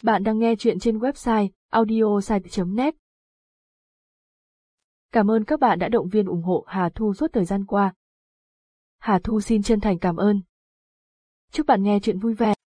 Bạn đang nghe chuyện trên website audiosite.net. Cảm ơn các bạn đã động viên ủng hộ Hà Thu suốt thời gian qua. Hà Thu xin chân thành cảm ơn. Chúc bạn nghe chuyện vui vẻ.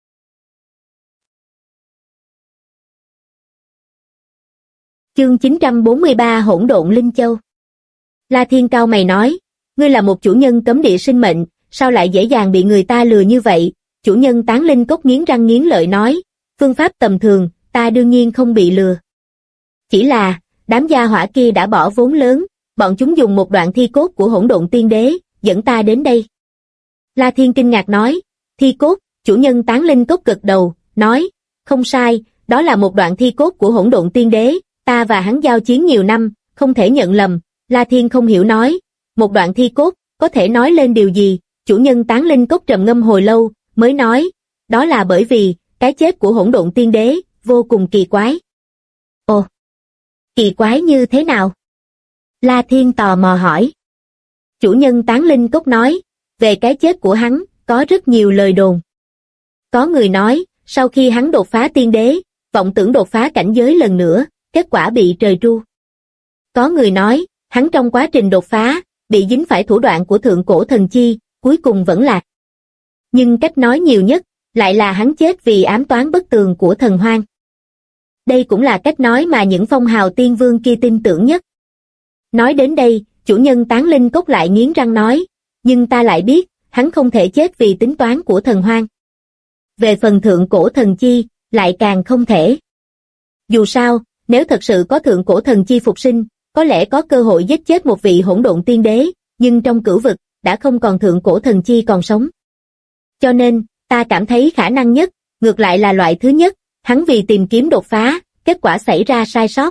Chương 943 Hỗn độn Linh Châu. La Thiên cau mày nói, ngươi là một chủ nhân cấm địa sinh mệnh, sao lại dễ dàng bị người ta lừa như vậy? Chủ nhân Tán Linh Cốc nghiến răng nghiến lợi nói, phương pháp tầm thường, ta đương nhiên không bị lừa. Chỉ là, đám gia hỏa kia đã bỏ vốn lớn, bọn chúng dùng một đoạn thi cốt của Hỗn Độn Tiên Đế, dẫn ta đến đây. La Thiên kinh ngạc nói, thi cốt, chủ nhân Tán Linh Cốc gật đầu, nói, không sai, đó là một đoạn thi cốt của Hỗn Độn Tiên Đế, ta và hắn giao chiến nhiều năm, không thể nhận lầm. La Thiên không hiểu nói, một đoạn thi cốt, có thể nói lên điều gì? Chủ nhân Tán Linh Cốc trầm ngâm hồi lâu, mới nói, đó là bởi vì, cái chết của Hỗn Độn Tiên Đế, vô cùng kỳ quái. Ồ, kỳ quái như thế nào? La Thiên tò mò hỏi. Chủ nhân Tán Linh Cốc nói, về cái chết của hắn, có rất nhiều lời đồn. Có người nói, sau khi hắn đột phá tiên đế, vọng tưởng đột phá cảnh giới lần nữa, kết quả bị trời tru. Có người nói, hắn trong quá trình đột phá, bị dính phải thủ đoạn của thượng cổ thần chi, cuối cùng vẫn lạc. Nhưng cách nói nhiều nhất, lại là hắn chết vì ám toán bất tường của thần hoang. Đây cũng là cách nói mà những phong hào tiên vương kia tin tưởng nhất. Nói đến đây, chủ nhân Tán Linh Cốc lại nghiến răng nói, nhưng ta lại biết, hắn không thể chết vì tính toán của thần hoang. Về phần thượng cổ thần chi, lại càng không thể. Dù sao, nếu thật sự có thượng cổ thần chi phục sinh, có lẽ có cơ hội giết chết một vị hỗn độn tiên đế, nhưng trong cửu vực, đã không còn thượng cổ thần chi còn sống. Cho nên, ta cảm thấy khả năng nhất, ngược lại là loại thứ nhất, hắn vì tìm kiếm đột phá, kết quả xảy ra sai sót.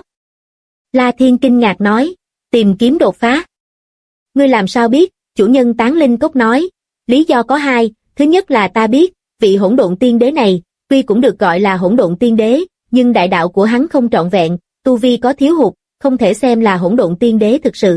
La Thiên kinh ngạc nói, tìm kiếm đột phá. Ngươi làm sao biết? Chủ nhân Tán Linh Cốc nói, lý do có hai, thứ nhất là ta biết, vị hỗn độn tiên đế này, tuy cũng được gọi là hỗn độn tiên đế, nhưng đại đạo của hắn không trọn vẹn, tu vi có thiếu hụt, không thể xem là hỗn độn tiên đế thực sự.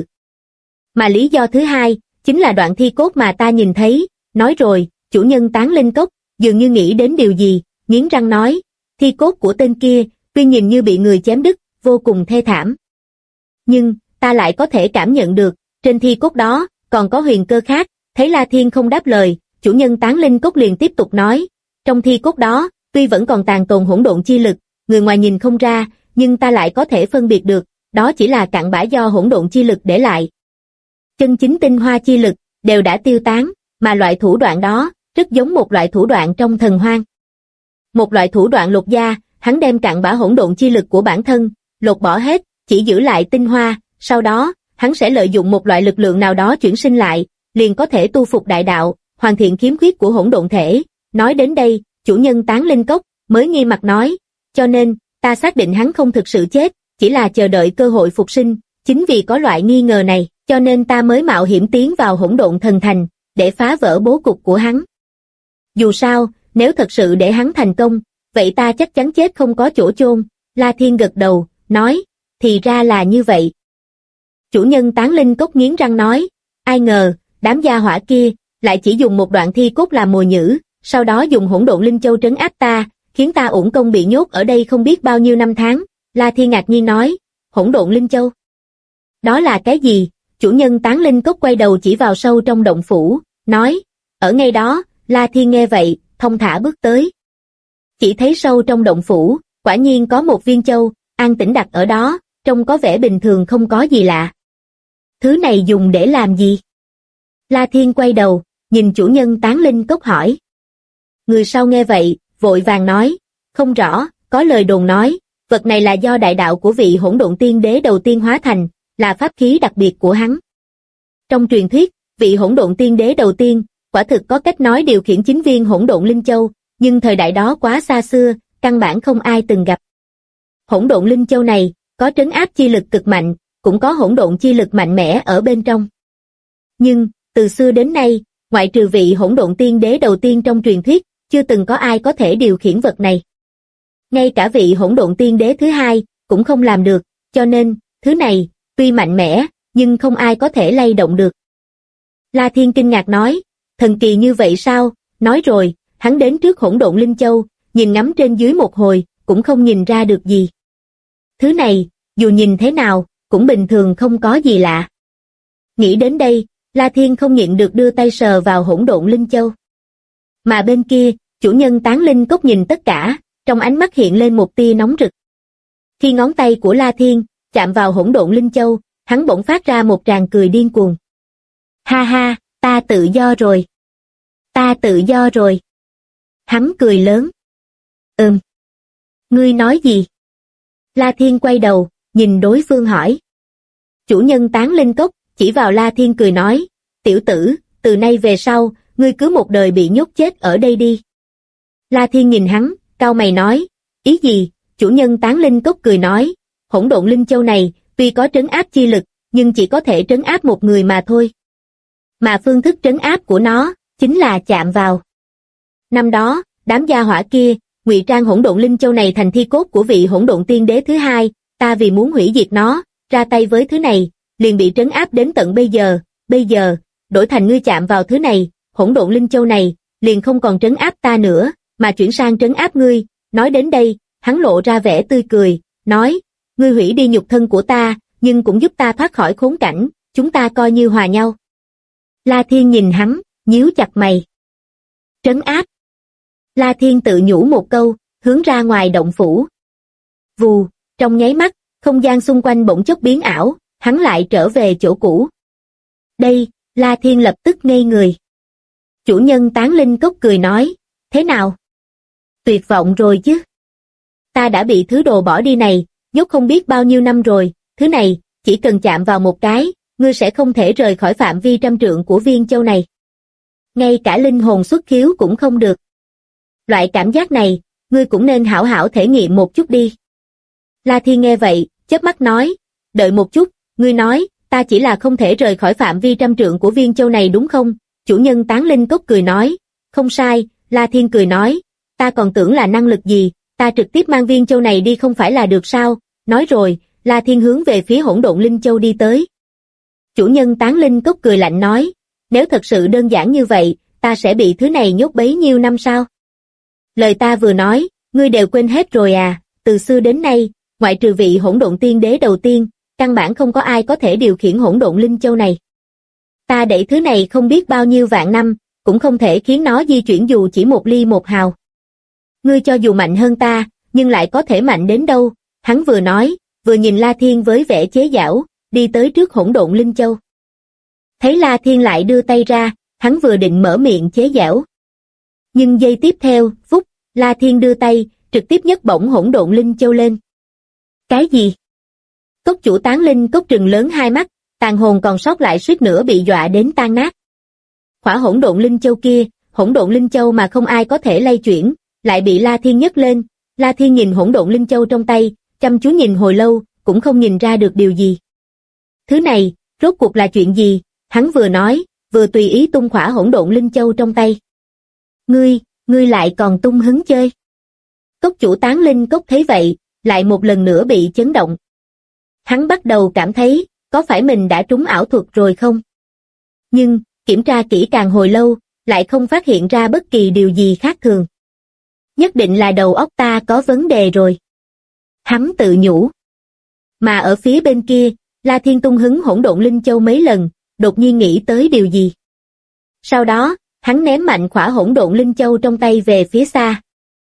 Mà lý do thứ hai, chính là đoạn thi cốt mà ta nhìn thấy, nói rồi, chủ nhân Tán Linh Cốc, dường như nghĩ đến điều gì, nghiến răng nói, thi cốt của tên kia, tuy nhìn như bị người chém đứt, vô cùng thê thảm. Nhưng, ta lại có thể cảm nhận được, trên thi cốt đó, còn có huyền cơ khác, thấy La Thiên không đáp lời, chủ nhân Tán Linh Cốc liền tiếp tục nói, trong thi cốt đó, tuy vẫn còn tàn tồn hỗn độn chi lực, người ngoài nhìn không ra, nhưng ta lại có thể phân biệt được, đó chỉ là cặn bã do hỗn độn chi lực để lại. Chân chính tinh hoa chi lực, đều đã tiêu tán, mà loại thủ đoạn đó, rất giống một loại thủ đoạn trong thần hoang. Một loại thủ đoạn lột da, hắn đem cặn bã hỗn độn chi lực của bản thân, lột bỏ hết, chỉ giữ lại tinh hoa, sau đó, hắn sẽ lợi dụng một loại lực lượng nào đó chuyển sinh lại, liền có thể tu phục đại đạo, hoàn thiện khiếm khuyết của hỗn độn thể. Nói đến đây, chủ nhân Tán Linh Cốc, mới nghi mặt nói, cho nên, ta xác định hắn không thực sự chết, chỉ là chờ đợi cơ hội phục sinh, chính vì có loại nghi ngờ này, cho nên ta mới mạo hiểm tiến vào hỗn độn thần thành, để phá vỡ bố cục của hắn. Dù sao, nếu thật sự để hắn thành công, vậy ta chắc chắn chết không có chỗ chôn. La Thiên gật đầu, nói, thì ra là như vậy. Chủ nhân Tán Linh Cốc nghiến răng nói, ai ngờ, đám gia hỏa kia, lại chỉ dùng một đoạn thi cốt làm mồi nhử, sau đó dùng hỗn độn linh châu trấn áp ta, khiến ta uổng công bị nhốt ở đây không biết bao nhiêu năm tháng. La Thiên ngạc nhiên nói, hỗn độn linh châu. Đó là cái gì? Chủ nhân Tán Linh Cốc quay đầu chỉ vào sâu trong động phủ, nói, ở ngay đó. La Thiên nghe vậy, thong thả bước tới. Chỉ thấy sâu trong động phủ, quả nhiên có một viên châu, an tĩnh đặt ở đó, trông có vẻ bình thường không có gì lạ. Thứ này dùng để làm gì? La Thiên quay đầu, nhìn chủ nhân Tán Linh Cốc hỏi. Người sau nghe vậy, vội vàng nói, không rõ, có lời đồn nói, vật này là do đại đạo của vị hỗn độn tiên đế đầu tiên hóa thành, là pháp khí đặc biệt của hắn. Trong truyền thuyết, vị hỗn độn tiên đế đầu tiên, quả thực có cách nói điều khiển 9 viên hỗn độn linh châu, nhưng thời đại đó quá xa xưa, căn bản không ai từng gặp. Hỗn độn linh châu này, có trấn áp chi lực cực mạnh, cũng có hỗn độn chi lực mạnh mẽ ở bên trong. Nhưng, từ xưa đến nay, ngoại trừ vị hỗn độn tiên đế đầu tiên trong truyền thuyết, chưa từng có ai có thể điều khiển vật này. Ngay cả vị hỗn độn tiên đế thứ hai, cũng không làm được, cho nên, thứ này, tuy mạnh mẽ, nhưng không ai có thể lay động được. La Thiên kinh ngạc nói, thần kỳ như vậy sao? Nói rồi, hắn đến trước hỗn độn linh châu, nhìn ngắm trên dưới một hồi, cũng không nhìn ra được gì. Thứ này, dù nhìn thế nào, cũng bình thường không có gì lạ. Nghĩ đến đây, La Thiên không nhịn được đưa tay sờ vào hỗn độn linh châu. Mà bên kia, chủ nhân tán linh cốc nhìn tất cả, trong ánh mắt hiện lên một tia nóng rực. Khi ngón tay của La Thiên chạm vào hỗn độn linh châu, hắn bỗng phát ra một tràng cười điên cuồng. Ha ha, ta tự do rồi. Ta tự do rồi. Hắn cười lớn. Ngươi nói gì? La Thiên quay đầu, nhìn đối phương hỏi. Chủ nhân tán linh cốc, chỉ vào La Thiên cười nói, tiểu tử, từ nay về sau, ngươi cứ một đời bị nhốt chết ở đây đi. La Thiên nhìn hắn, cau mày nói, ý gì? Chủ nhân tán linh cốc cười nói, hỗn độn linh châu này, tuy có trấn áp chi lực, nhưng chỉ có thể trấn áp một người mà thôi. Mà phương thức trấn áp của nó, chính là chạm vào. Năm đó, đám gia hỏa kia, ngụy trang hỗn độn linh châu này thành thi cốt của vị hỗn độn tiên đế thứ hai, ta vì muốn hủy diệt nó, ra tay với thứ này, liền bị trấn áp đến tận bây giờ, đổi thành ngươi chạm vào thứ này, hỗn độn linh châu này, liền không còn trấn áp ta nữa, mà chuyển sang trấn áp ngươi. Nói đến đây, hắn lộ ra vẻ tươi cười, nói, ngươi hủy đi nhục thân của ta, nhưng cũng giúp ta thoát khỏi khốn cảnh, chúng ta coi như hòa nhau. La Thiên nhìn hắn, nhíu chặt mày. Trấn áp. La Thiên tự nhủ một câu, hướng ra ngoài động phủ. Vù, trong nháy mắt, không gian xung quanh bỗng chốc biến ảo, hắn lại trở về chỗ cũ. Đây, La Thiên lập tức ngây người. Chủ nhân tán linh cốc cười nói, thế nào? Tuyệt vọng rồi chứ? Ta đã bị thứ đồ bỏ đi này, nhốt không biết bao nhiêu năm rồi, thứ này, chỉ cần chạm vào một cái, ngươi sẽ không thể rời khỏi phạm vi 100 trượng của viên châu này. Ngay cả linh hồn xuất khiếu cũng không được. Loại cảm giác này, ngươi cũng nên hảo hảo thể nghiệm một chút đi. La Thiên nghe vậy, chớp mắt nói, đợi một chút, ngươi nói, ta chỉ là không thể rời khỏi phạm vi 100 trượng của viên châu này đúng không? Chủ nhân tán linh cốc cười nói, không sai. La Thiên cười nói, ta còn tưởng là năng lực gì, ta trực tiếp mang viên châu này đi không phải là được sao? Nói rồi, La Thiên hướng về phía hỗn độn linh châu đi tới. Chủ nhân tán linh cốc cười lạnh nói, nếu thật sự đơn giản như vậy, ta sẽ bị thứ này nhốt bấy nhiêu năm sao? Lời ta vừa nói, ngươi đều quên hết rồi à? Từ xưa đến nay, ngoại trừ vị hỗn độn tiên đế đầu tiên, căn bản không có ai có thể điều khiển hỗn độn linh châu này. Ta đẩy thứ này không biết bao nhiêu vạn năm, cũng không thể khiến nó di chuyển dù chỉ một ly một hào. Ngươi cho dù mạnh hơn ta, nhưng lại có thể mạnh đến đâu? Hắn vừa nói, vừa nhìn La Thiên với vẻ chế giễu, đi tới trước hỗn độn linh châu. Thấy La Thiên lại đưa tay ra, hắn vừa định mở miệng chế giễu. Nhưng giây tiếp theo, vút, La Thiên đưa tay, trực tiếp nhấc bổng hỗn độn linh châu lên. Cái gì? Cốc chủ tán linh cốc trừng lớn hai mắt, tàn hồn còn sót lại suýt nữa bị dọa đến tan nát. Khỏa hỗn độn linh châu kia, hỗn độn linh châu mà không ai có thể lay chuyển, lại bị La Thiên nhấc lên. La Thiên nhìn hỗn độn linh châu trong tay, chăm chú nhìn hồi lâu, cũng không nhìn ra được điều gì. Thứ này, rốt cuộc là chuyện gì? Hắn vừa nói, vừa tùy ý tung khỏa hỗn độn linh châu trong tay. Ngươi lại còn tung hứng chơi. Cốc chủ tán linh cốc thấy vậy, lại một lần nữa bị chấn động. Hắn bắt đầu cảm thấy, có phải mình đã trúng ảo thuật rồi không? Nhưng, kiểm tra kỹ càng hồi lâu, lại không phát hiện ra bất kỳ điều gì khác thường. Nhất định là đầu óc ta có vấn đề rồi. Hắn tự nhủ. Mà ở phía bên kia, La Thiên tung hứng hỗn độn linh châu mấy lần, đột nhiên nghĩ tới điều gì. Sau đó, hắn ném mạnh khỏa hỗn độn linh châu trong tay về phía xa.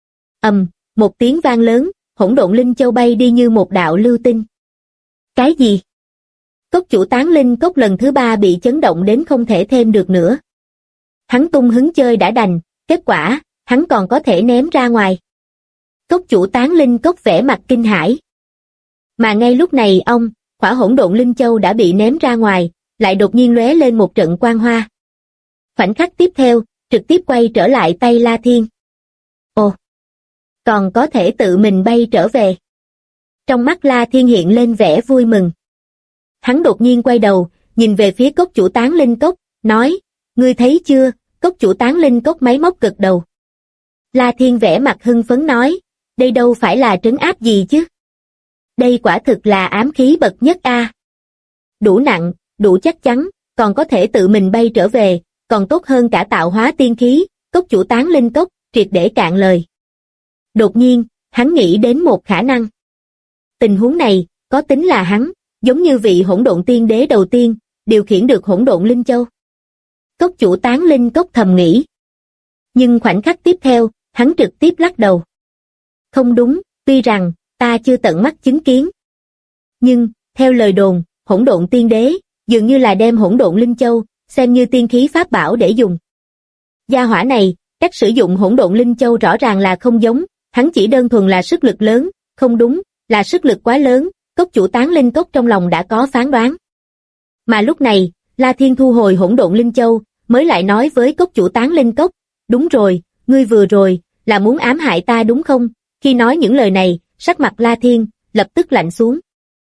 Một tiếng vang lớn, hỗn độn linh châu bay đi như một đạo lưu tinh. Cái gì? Cốc chủ tán linh cốc lần thứ 3 bị chấn động đến không thể thêm được nữa. Hắn tung hứng chơi đã đành, kết quả, hắn còn có thể ném ra ngoài. Cốc chủ tán linh cốc vẻ mặt kinh hãi. Mà ngay lúc này khỏa hỗn độn linh châu đã bị ném ra ngoài, lại đột nhiên lóe lên một trận quang hoa. Khoảnh khắc tiếp theo, trực tiếp quay trở lại tay La Thiên. Ồ! Còn có thể tự mình bay trở về. Trong mắt La Thiên hiện lên vẻ vui mừng. Hắn đột nhiên quay đầu, nhìn về phía cốc chủ tán linh cốc, nói, ngươi thấy chưa? Cốc chủ tán linh cốc máy móc gật đầu. La Thiên vẻ mặt hưng phấn nói, đây đâu phải là trấn áp gì chứ? Đây quả thực là ám khí bậc nhất a. Đủ nặng, đủ chắc chắn, còn có thể tự mình bay trở về, còn tốt hơn cả tạo hóa tiên khí. Cốc chủ tán linh cốc triệt để cạn lời. Đột nhiên, hắn nghĩ đến một khả năng. Tình huống này, có tính là hắn, giống như vị hỗn độn tiên đế đầu tiên, điều khiển được hỗn độn linh châu. Cốc chủ Tán Linh Cốc thầm nghĩ. Nhưng khoảnh khắc tiếp theo, hắn trực tiếp lắc đầu. Không đúng, tuy rằng, ta chưa tận mắt chứng kiến. Nhưng, theo lời đồn, hỗn độn tiên đế, dường như là đem hỗn độn linh châu, xem như tiên khí pháp bảo để dùng. Gia hỏa này, cách sử dụng hỗn độn linh châu rõ ràng là không giống, hắn chỉ đơn thuần là sức lực lớn, không đúng, là sức lực quá lớn, cốc chủ Tán Linh Cốc trong lòng đã có phán đoán. Mà lúc này, La Thiên thu hồi hỗn độn linh châu, mới lại nói với cốc chủ Tán Linh Cốc, đúng rồi, ngươi vừa rồi, là muốn ám hại ta đúng không? Khi nói những lời này, sắc mặt La Thiên, lập tức lạnh xuống.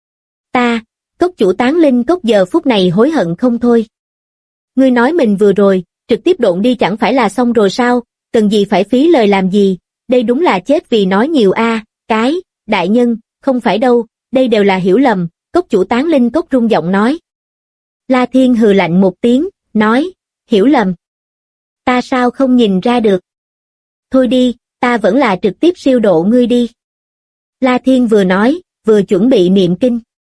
Cốc chủ Tán Linh Cốc giờ phút này hối hận không thôi. Ngươi nói mình vừa rồi, trực tiếp độn đi chẳng phải là xong rồi sao, cần gì phải phí lời làm gì, đây đúng là chết vì nói nhiều a. Đại nhân, không phải đâu, đây đều là hiểu lầm, cốc chủ Tán Linh Cốc rung giọng nói. La Thiên hừ lạnh một tiếng, nói, hiểu lầm. Ta sao không nhìn ra được? Thôi đi, ta vẫn là trực tiếp siêu độ ngươi đi. La Thiên vừa nói, vừa chuẩn bị niệm kinh.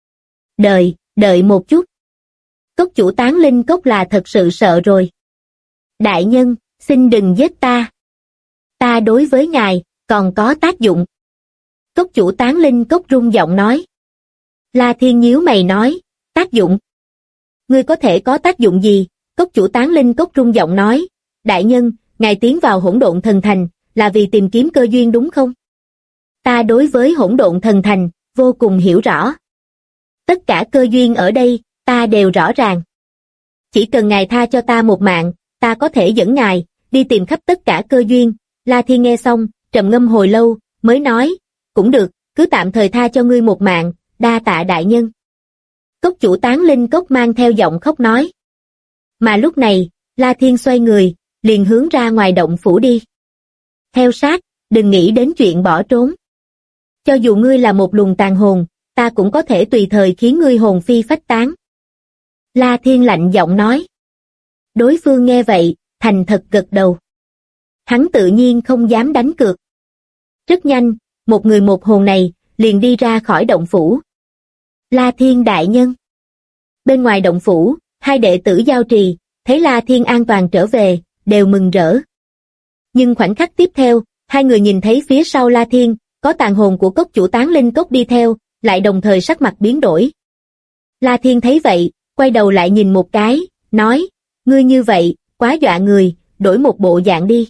Đợi một chút. Cốc chủ Tán Linh Cốc là thật sự sợ rồi. Đại nhân, xin đừng giết ta. Ta đối với ngài, còn có tác dụng. Cốc chủ Tán Linh Cốc rung giọng nói. La Thiên nhíu mày nói, tác dụng. Ngươi có thể có tác dụng gì? Cốc chủ Tán Linh Cốc rung giọng nói, đại nhân, ngài tiến vào hỗn độn thần thành, là vì tìm kiếm cơ duyên đúng không? Ta đối với hỗn độn thần thành, vô cùng hiểu rõ. Tất cả cơ duyên ở đây, ta đều rõ ràng. Chỉ cần ngài tha cho ta một mạng, ta có thể dẫn ngài, đi tìm khắp tất cả cơ duyên. La Thiên nghe xong, trầm ngâm hồi lâu, mới nói, cũng được, cứ tạm thời tha cho ngươi một mạng, đa tạ đại nhân. Cốc chủ Tán Linh Cốc mang theo giọng khóc nói. Mà lúc này, La Thiên xoay người, liền hướng ra ngoài động phủ đi. Theo sát, đừng nghĩ đến chuyện bỏ trốn. Cho dù ngươi là một luồng tàn hồn, ta cũng có thể tùy thời khiến ngươi hồn phi phách tán. La Thiên lạnh giọng nói. Đối phương nghe vậy, thành thật gật đầu. Hắn tự nhiên không dám đánh cược. Rất nhanh, một người một hồn này, liền đi ra khỏi động phủ. La Thiên đại nhân. Bên ngoài động phủ, hai đệ tử giao trì, thấy La Thiên an toàn trở về, đều mừng rỡ. Nhưng khoảnh khắc tiếp theo, hai người nhìn thấy phía sau La Thiên, có tàn hồn của cốc chủ Tán Linh Cốc đi theo, lại đồng thời sắc mặt biến đổi. La Thiên thấy vậy, quay đầu lại nhìn một cái, nói, ngươi như vậy, quá dọa người, đổi một bộ dạng đi.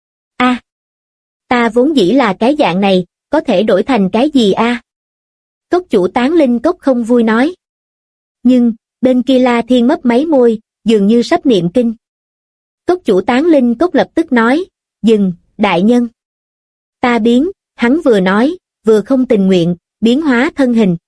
Ta vốn dĩ là cái dạng này, có thể đổi thành cái gì a? Cốc chủ Tán Linh Cốc không vui nói. Nhưng, bên kia La Thiên mấp máy môi, dường như sắp niệm kinh. Cốc chủ Tán Linh Cốc lập tức nói, dừng, đại nhân. Ta biến, hắn vừa nói, vừa không tình nguyện, biến hóa thân hình.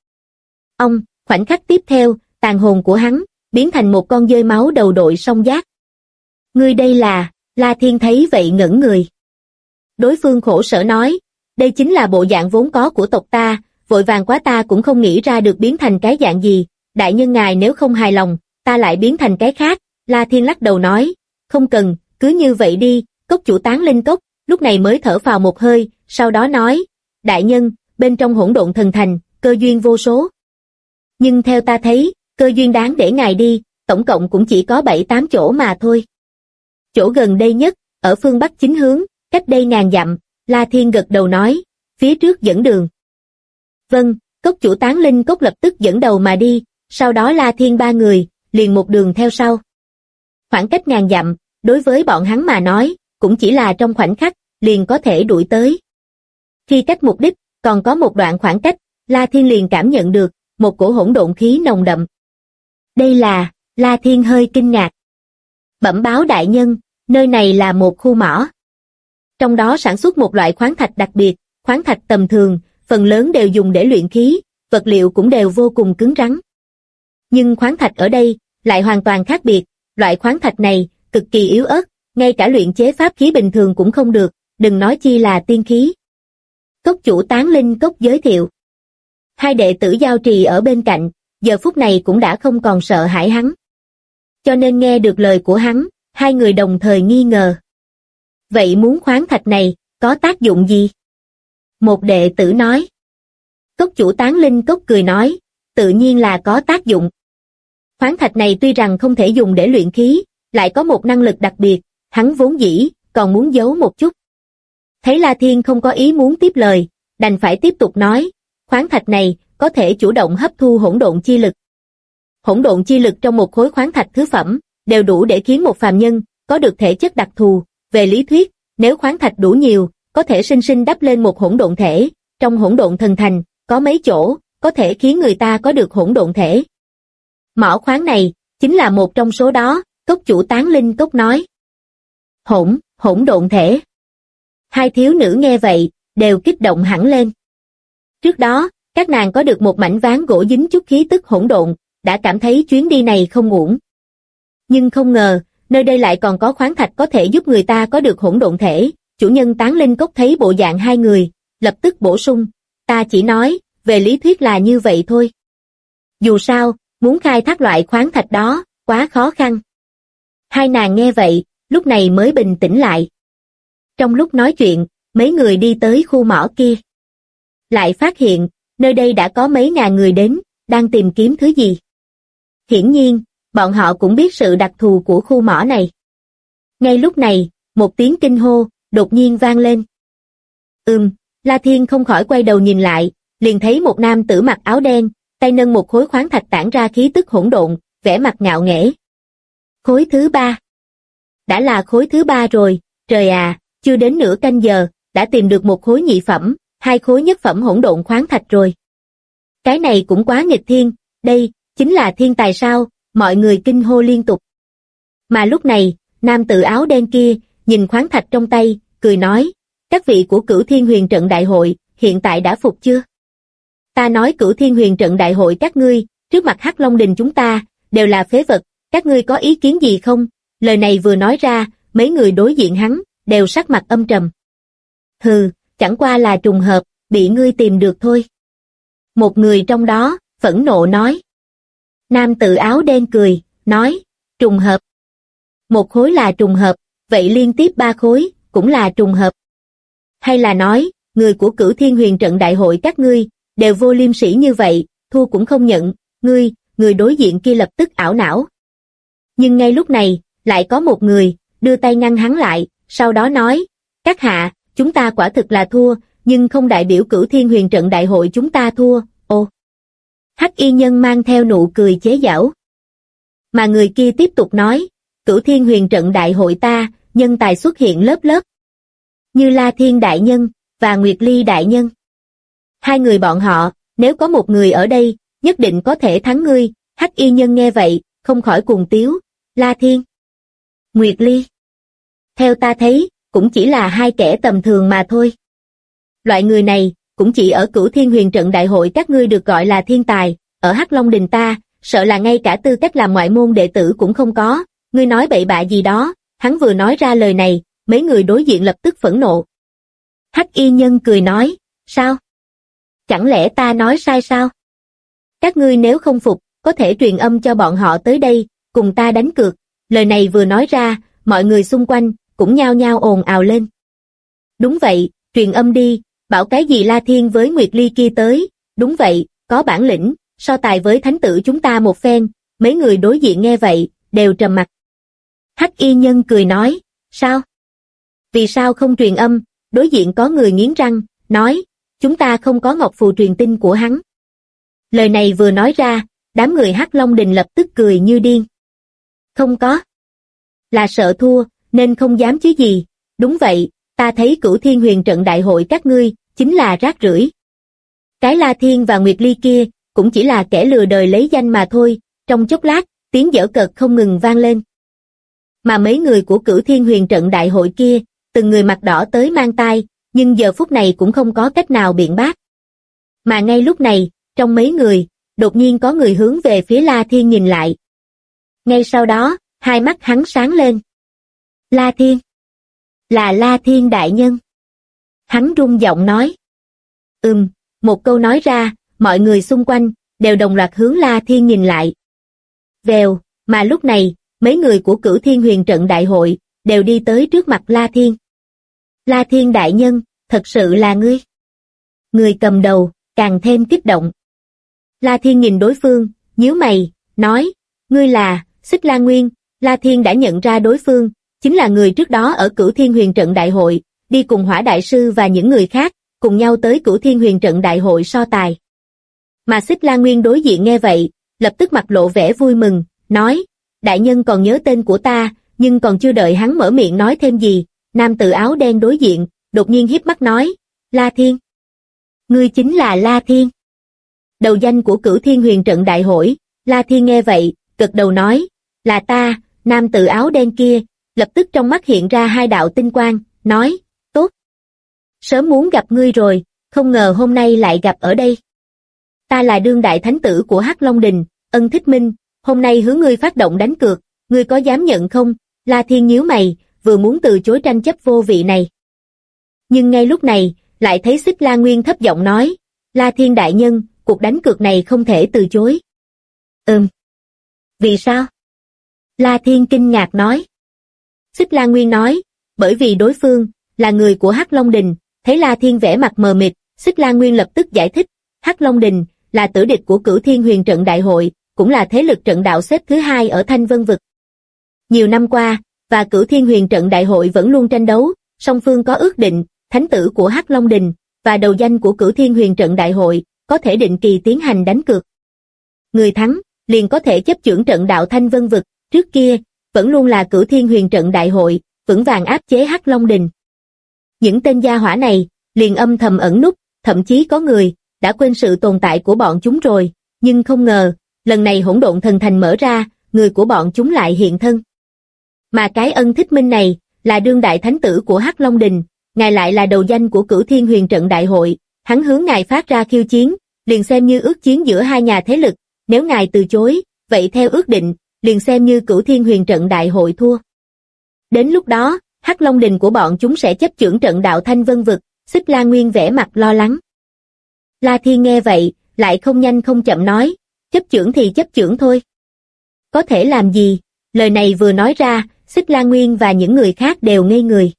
Khoảnh khắc tiếp theo, tàn hồn của hắn, biến thành một con dơi máu đầu đội song giác. Ngươi đây là, La Thiên thấy vậy ngẩn người. Đối phương khổ sở nói, đây chính là bộ dạng vốn có của tộc ta, vội vàng quá ta cũng không nghĩ ra được biến thành cái dạng gì, đại nhân ngài nếu không hài lòng, ta lại biến thành cái khác. La Thiên lắc đầu nói, không cần, cứ như vậy đi. Cốc chủ Tán Linh Cốc, lúc này mới thở phào một hơi, sau đó nói, đại nhân, bên trong hỗn độn thần thành, cơ duyên vô số. Nhưng theo ta thấy, cơ duyên đáng để ngài đi, tổng cộng cũng chỉ có 7-8 chỗ mà thôi. Chỗ gần đây nhất, ở phương Bắc chính hướng, cách đây ngàn dặm, La Thiên gật đầu nói, phía trước dẫn đường. Vâng, cốc chủ Tán Linh Cốc lập tức dẫn đầu mà đi, sau đó La Thiên ba người, liền một đường theo sau. Khoảng cách ngàn dặm, đối với bọn hắn mà nói, cũng chỉ là trong khoảnh khắc, liền có thể đuổi tới. Khi cách mục đích, còn có một đoạn khoảng cách, La Thiên liền cảm nhận được, một cổ hỗn độn khí nồng đậm. Đây là, La Thiên hơi kinh ngạc. Bẩm báo đại nhân, nơi này là một khu mỏ. Trong đó sản xuất một loại khoáng thạch đặc biệt, khoáng thạch tầm thường, phần lớn đều dùng để luyện khí, vật liệu cũng đều vô cùng cứng rắn. Nhưng khoáng thạch ở đây, lại hoàn toàn khác biệt, loại khoáng thạch này, cực kỳ yếu ớt, ngay cả luyện chế pháp khí bình thường cũng không được, đừng nói chi là tiên khí. Cốc chủ Tán Linh Cốc giới thiệu. Hai đệ tử giao trì ở bên cạnh, giờ phút này cũng đã không còn sợ hãi hắn. Cho nên nghe được lời của hắn, hai người đồng thời nghi ngờ. Vậy muốn khoáng thạch này, có tác dụng gì? Một đệ tử nói. Cốc chủ Tán Linh Cốc cười nói, tự nhiên là có tác dụng. Khoáng thạch này tuy rằng không thể dùng để luyện khí, lại có một năng lực đặc biệt, hắn vốn dĩ còn muốn giấu một chút. Thấy La Thiên không có ý muốn tiếp lời, đành phải tiếp tục nói, khoáng thạch này có thể chủ động hấp thu hỗn độn chi lực. Hỗn độn chi lực trong một khối khoáng thạch thứ phẩm, đều đủ để khiến một phàm nhân có được thể chất đặc thù. Về lý thuyết, nếu khoáng thạch đủ nhiều, có thể sinh sinh đắp lên một hỗn độn thể. Trong hỗn độn thần thành, có mấy chỗ có thể khiến người ta có được hỗn độn thể. Mỏ khoáng này chính là một trong số đó, cốc chủ Tán Linh Cốc nói. Hỗn độn thể. Hai thiếu nữ nghe vậy, đều kích động hẳn lên. Trước đó, các nàng có được một mảnh ván gỗ dính chút khí tức hỗn độn, đã cảm thấy chuyến đi này không uổng. Nhưng không ngờ, nơi đây lại còn có khoáng thạch có thể giúp người ta có được hỗn độn thể. Chủ nhân Tán Linh Cốc thấy bộ dạng hai người, lập tức bổ sung, ta chỉ nói, về lý thuyết là như vậy thôi. Dù sao, muốn khai thác loại khoáng thạch đó, quá khó khăn. Hai nàng nghe vậy, lúc này mới bình tĩnh lại. Trong lúc nói chuyện, mấy người đi tới khu mỏ kia. Lại phát hiện, nơi đây đã có mấy ngàn người đến, đang tìm kiếm thứ gì. Hiển nhiên, bọn họ cũng biết sự đặc thù của khu mỏ này. Ngay lúc này, một tiếng kinh hô, đột nhiên vang lên. La Thiên không khỏi quay đầu nhìn lại, liền thấy một nam tử mặc áo đen, tay nâng một khối khoáng thạch tản ra khí tức hỗn độn, vẻ mặt ngạo nghễ. Khối thứ 3. Đã là khối thứ 3 rồi, trời à, chưa đến nửa canh giờ, đã tìm được một khối nhị phẩm, 2 khối nhất phẩm hỗn độn khoáng thạch rồi. Cái này cũng quá nghịch thiên, đây, chính là thiên tài sao, mọi người kinh hô liên tục. Mà lúc này, nam tử áo đen kia, nhìn khoáng thạch trong tay, cười nói, các vị của Cửu Thiên Huyền Trận Đại Hội, hiện tại đã phục chưa? Ta nói Cửu Thiên Huyền Trận Đại Hội các ngươi, trước mặt Hắc Long Đình chúng ta, đều là phế vật, các ngươi có ý kiến gì không? Lời này vừa nói ra, mấy người đối diện hắn, đều sắc mặt âm trầm. Hừ, chẳng qua là trùng hợp, bị ngươi tìm được thôi. Một người trong đó, phẫn nộ nói. Nam tử áo đen cười, nói, trùng hợp. Một khối là trùng hợp, vậy liên tiếp 3 khối, cũng là trùng hợp. Hay là nói, người của Cửu Thiên Huyền Trận Đại Hội các ngươi, đều vô liêm sỉ như vậy, thua cũng không nhận, người đối diện kia lập tức ảo não. Nhưng ngay lúc này, lại có một người, đưa tay ngăn hắn lại, sau đó nói, các hạ, chúng ta quả thực là thua, nhưng không đại biểu Cửu Thiên Huyền Trận Đại Hội chúng ta thua, Hắc y nhân mang theo nụ cười chế giễu. Mà người kia tiếp tục nói, Cửu Thiên Huyền Trận Đại Hội ta, nhân tài xuất hiện lớp lớp. Như La Thiên Đại Nhân, và Nguyệt Ly Đại Nhân. Hai người bọn họ, nếu có một người ở đây, nhất định có thể thắng ngươi. Hắc y nhân nghe vậy, không khỏi cuồng tiếu, La Thiên, Nguyệt Ly. Theo ta thấy, cũng chỉ là 2 kẻ tầm thường mà thôi. Loại người này, cũng chỉ ở Cửu Thiên Huyền Trận Đại Hội các ngươi được gọi là thiên tài, ở Hắc Long Đình ta, sợ là ngay cả tư cách làm ngoại môn đệ tử cũng không có, ngươi nói bậy bạ gì đó. Hắn vừa nói ra lời này, mấy người đối diện lập tức phẫn nộ. Hắc y nhân cười nói, sao? Chẳng lẽ ta nói sai sao? Các ngươi nếu không phục, có thể truyền âm cho bọn họ tới đây, cùng ta đánh cược. Lời này vừa nói ra, mọi người xung quanh, cũng nhao nhao ồn ào lên. Đúng vậy, truyền âm đi, bảo cái gì La Thiên với Nguyệt Ly kia tới, đúng vậy, có bản lĩnh, so tài với thánh tử chúng ta một phen. Mấy người đối diện nghe vậy, đều trầm mặt. Hắc y nhân cười nói, sao? Vì sao không truyền âm? Đối diện có người nghiến răng, nói, chúng ta không có ngọc phù truyền tin của hắn. Lời này vừa nói ra, đám người Hắc Long Đình lập tức cười như điên. Không có. Là sợ thua, nên không dám chứ gì. Đúng vậy, ta thấy Cửu Thiên Huyền Trận Đại Hội các ngươi, chính là rác rưởi. Cái La Thiên và Nguyệt Ly kia, cũng chỉ là kẻ lừa đời lấy danh mà thôi. Trong chốc lát, tiếng giở cợt không ngừng vang lên. Mà mấy người của Cửu Thiên Huyền Trận Đại Hội kia, từng người mặt đỏ tới mang tai, nhưng giờ phút này cũng không có cách nào biện bác. Mà ngay lúc này, trong mấy người, đột nhiên có người hướng về phía La Thiên nhìn lại. Ngay sau đó, hai mắt hắn sáng lên. La Thiên. Là La Thiên Đại Nhân. Hắn rung giọng nói. Một câu nói ra, mọi người xung quanh, đều đồng loạt hướng La Thiên nhìn lại. Vèo, mà lúc này, mấy người của Cửu Thiên Huyền Trận Đại Hội, đều đi tới trước mặt La Thiên. La Thiên Đại Nhân, thật sự là ngươi. người cầm đầu, càng thêm kích động. La Thiên nhìn đối phương, nhíu mày, nói, ngươi là, Xích La Nguyên. La Thiên đã nhận ra đối phương, chính là người trước đó ở Cửu Thiên Huyền Trận Đại hội, đi cùng Hỏa Đại Sư và những người khác, cùng nhau tới Cửu Thiên Huyền Trận Đại hội so tài. Mà Xích La Nguyên đối diện nghe vậy, lập tức mặt lộ vẻ vui mừng, nói, đại nhân còn nhớ tên của ta, nhưng còn chưa đợi hắn mở miệng nói thêm gì, nam tử áo đen đối diện, đột nhiên híp mắt nói, La Thiên. Ngươi chính là La Thiên. Đầu danh của Cửu Thiên Huyền Trận Đại hội. La Thiên nghe vậy, gật đầu nói, là ta. Nam tử áo đen kia, lập tức trong mắt hiện ra hai đạo tinh quang, nói, tốt. Sớm muốn gặp ngươi rồi, không ngờ hôm nay lại gặp ở đây. Ta là đương đại thánh tử của Hắc Long Đình, Ân Thích Minh, hôm nay hướng ngươi phát động đánh cược, ngươi có dám nhận không? La Thiên nhíu mày, vừa muốn từ chối tranh chấp vô vị này. Nhưng ngay lúc này, lại thấy Xích La Nguyên thấp giọng nói, La Thiên đại nhân, cuộc đánh cược này không thể từ chối. Vì sao? La Thiên kinh ngạc nói. Xích La Nguyên nói, bởi vì đối phương là người của Hắc Long Đình. Thấy La Thiên vẻ mặt mờ mịt, Xích La Nguyên lập tức giải thích, Hắc Long Đình là tử địch của Cửu Thiên Huyền Trận Đại hội, cũng là thế lực trận đạo xếp thứ hai ở Thanh Vân Vực. Nhiều năm qua, và Cửu Thiên Huyền Trận Đại hội vẫn luôn tranh đấu, song phương có ước định, thánh tử của Hắc Long Đình và đầu danh của Cửu Thiên Huyền Trận Đại hội có thể định kỳ tiến hành đánh cược. Người thắng liền có thể chấp chưởng trận đạo Thanh Vân Vực, trước kia vẫn luôn là Cửu Thiên Huyền Trận Đại hội vững vàng áp chế Hắc Long Đình. Những tên gia hỏa này liền âm thầm ẩn núp, thậm chí có người đã quên sự tồn tại của bọn chúng rồi, nhưng không ngờ, lần này Hỗn Độn Thần Thành mở ra, người của bọn chúng lại hiện thân. Mà cái Ân Thích Minh này là đương đại thánh tử của Hắc Long Đình, ngài lại là đầu danh của Cửu Thiên Huyền Trận Đại hội, hắn hướng ngài phát ra khiêu chiến, liền xem như ước chiến giữa hai nhà thế lực, nếu ngài từ chối, vậy theo ước định, liền xem như Cửu Thiên Huyền Trận Đại hội thua. Đến lúc đó, Hắc Long Đình của bọn chúng sẽ chấp chưởng trận đạo Thanh Vân Vực. Xích La Nguyên vẻ mặt lo lắng. La Thiên nghe vậy, lại không nhanh không chậm nói, chấp chưởng thì chấp chưởng thôi. Có thể làm gì? Lời này vừa nói ra, Xích La Nguyên và những người khác đều ngây người.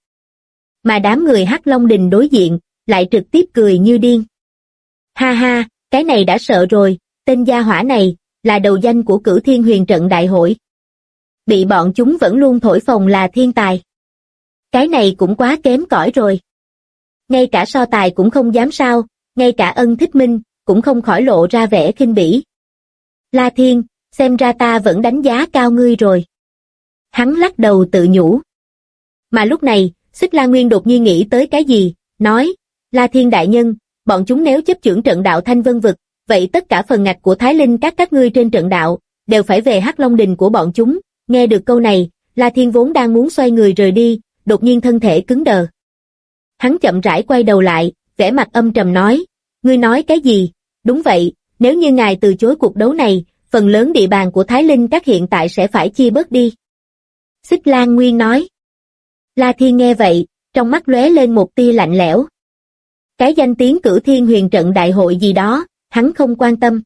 Mà đám người Hắc Long Đình đối diện, lại trực tiếp cười như điên. Ha ha, cái này đã sợ rồi, tên gia hỏa này, là đầu danh của Cửu Thiên Huyền Trận Đại hội. Bị bọn chúng vẫn luôn thổi phồng là thiên tài. Cái này cũng quá kém cỏi rồi. Ngay cả so tài cũng không dám sao, ngay cả Ân Thích Minh, cũng không khỏi lộ ra vẻ khinh bỉ. La Thiên, xem ra ta vẫn đánh giá cao ngươi rồi. Hắn lắc đầu tự nhủ. Mà lúc này, Xích La Nguyên đột nhiên nghĩ tới cái gì, nói, La Thiên đại nhân, bọn chúng nếu chấp chưởng trận đạo Thanh Vân Vực, vậy tất cả phần ngạch của Thái Linh các ngươi trên trận đạo, đều phải về Hắc Long Đình của bọn chúng. Nghe được câu này, La Thiên vốn đang muốn xoay người rời đi, đột nhiên thân thể cứng đờ. Hắn chậm rãi quay đầu lại, vẻ mặt âm trầm nói, ngươi nói cái gì? Đúng vậy, nếu như ngài từ chối cuộc đấu này, phần lớn địa bàn của Thái Linh các hiện tại sẽ phải chia bớt đi. Xích La Nguyên nói. La Thiên nghe vậy, trong mắt lóe lên một tia lạnh lẽo. Cái danh tiếng Cửu Thiên Huyền Trận Đại hội gì đó, hắn không quan tâm.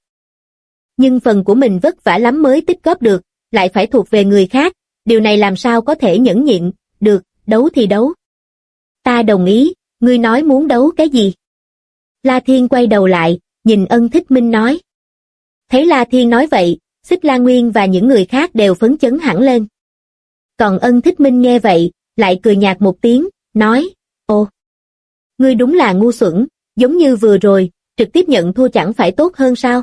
Nhưng phần của mình vất vả lắm mới tích góp được, lại phải thuộc về người khác, điều này làm sao có thể nhẫn nhịn, được, đấu thì đấu. Ta đồng ý, ngươi nói muốn đấu cái gì? La Thiên quay đầu lại, nhìn Ân Thích Minh nói. Thấy La Thiên nói vậy, Xích La Nguyên và những người khác đều phấn chấn hẳn lên. Còn Ân Thích Minh nghe vậy, lại cười nhạt một tiếng, nói, ồ, ngươi đúng là ngu xuẩn, giống như vừa rồi, trực tiếp nhận thua chẳng phải tốt hơn sao?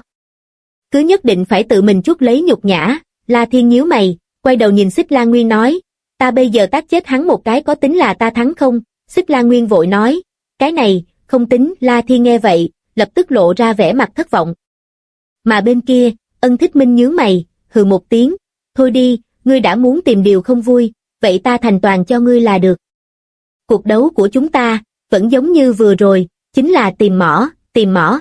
Cứ nhất định phải tự mình chuốc lấy nhục nhã. La Thiên nhíu mày, quay đầu nhìn Xích La Nguyên nói, ta bây giờ tát chết hắn một cái có tính là ta thắng không? Xích La Nguyên vội nói, cái này, không tính. La Thiên nghe vậy, lập tức lộ ra vẻ mặt thất vọng. Mà bên kia, Ân Thích Minh nhướng mày, hừ một tiếng, thôi đi, ngươi đã muốn tìm điều không vui, vậy ta thành toàn cho ngươi là được. Cuộc đấu của chúng ta, vẫn giống như vừa rồi, chính là tìm mỏ.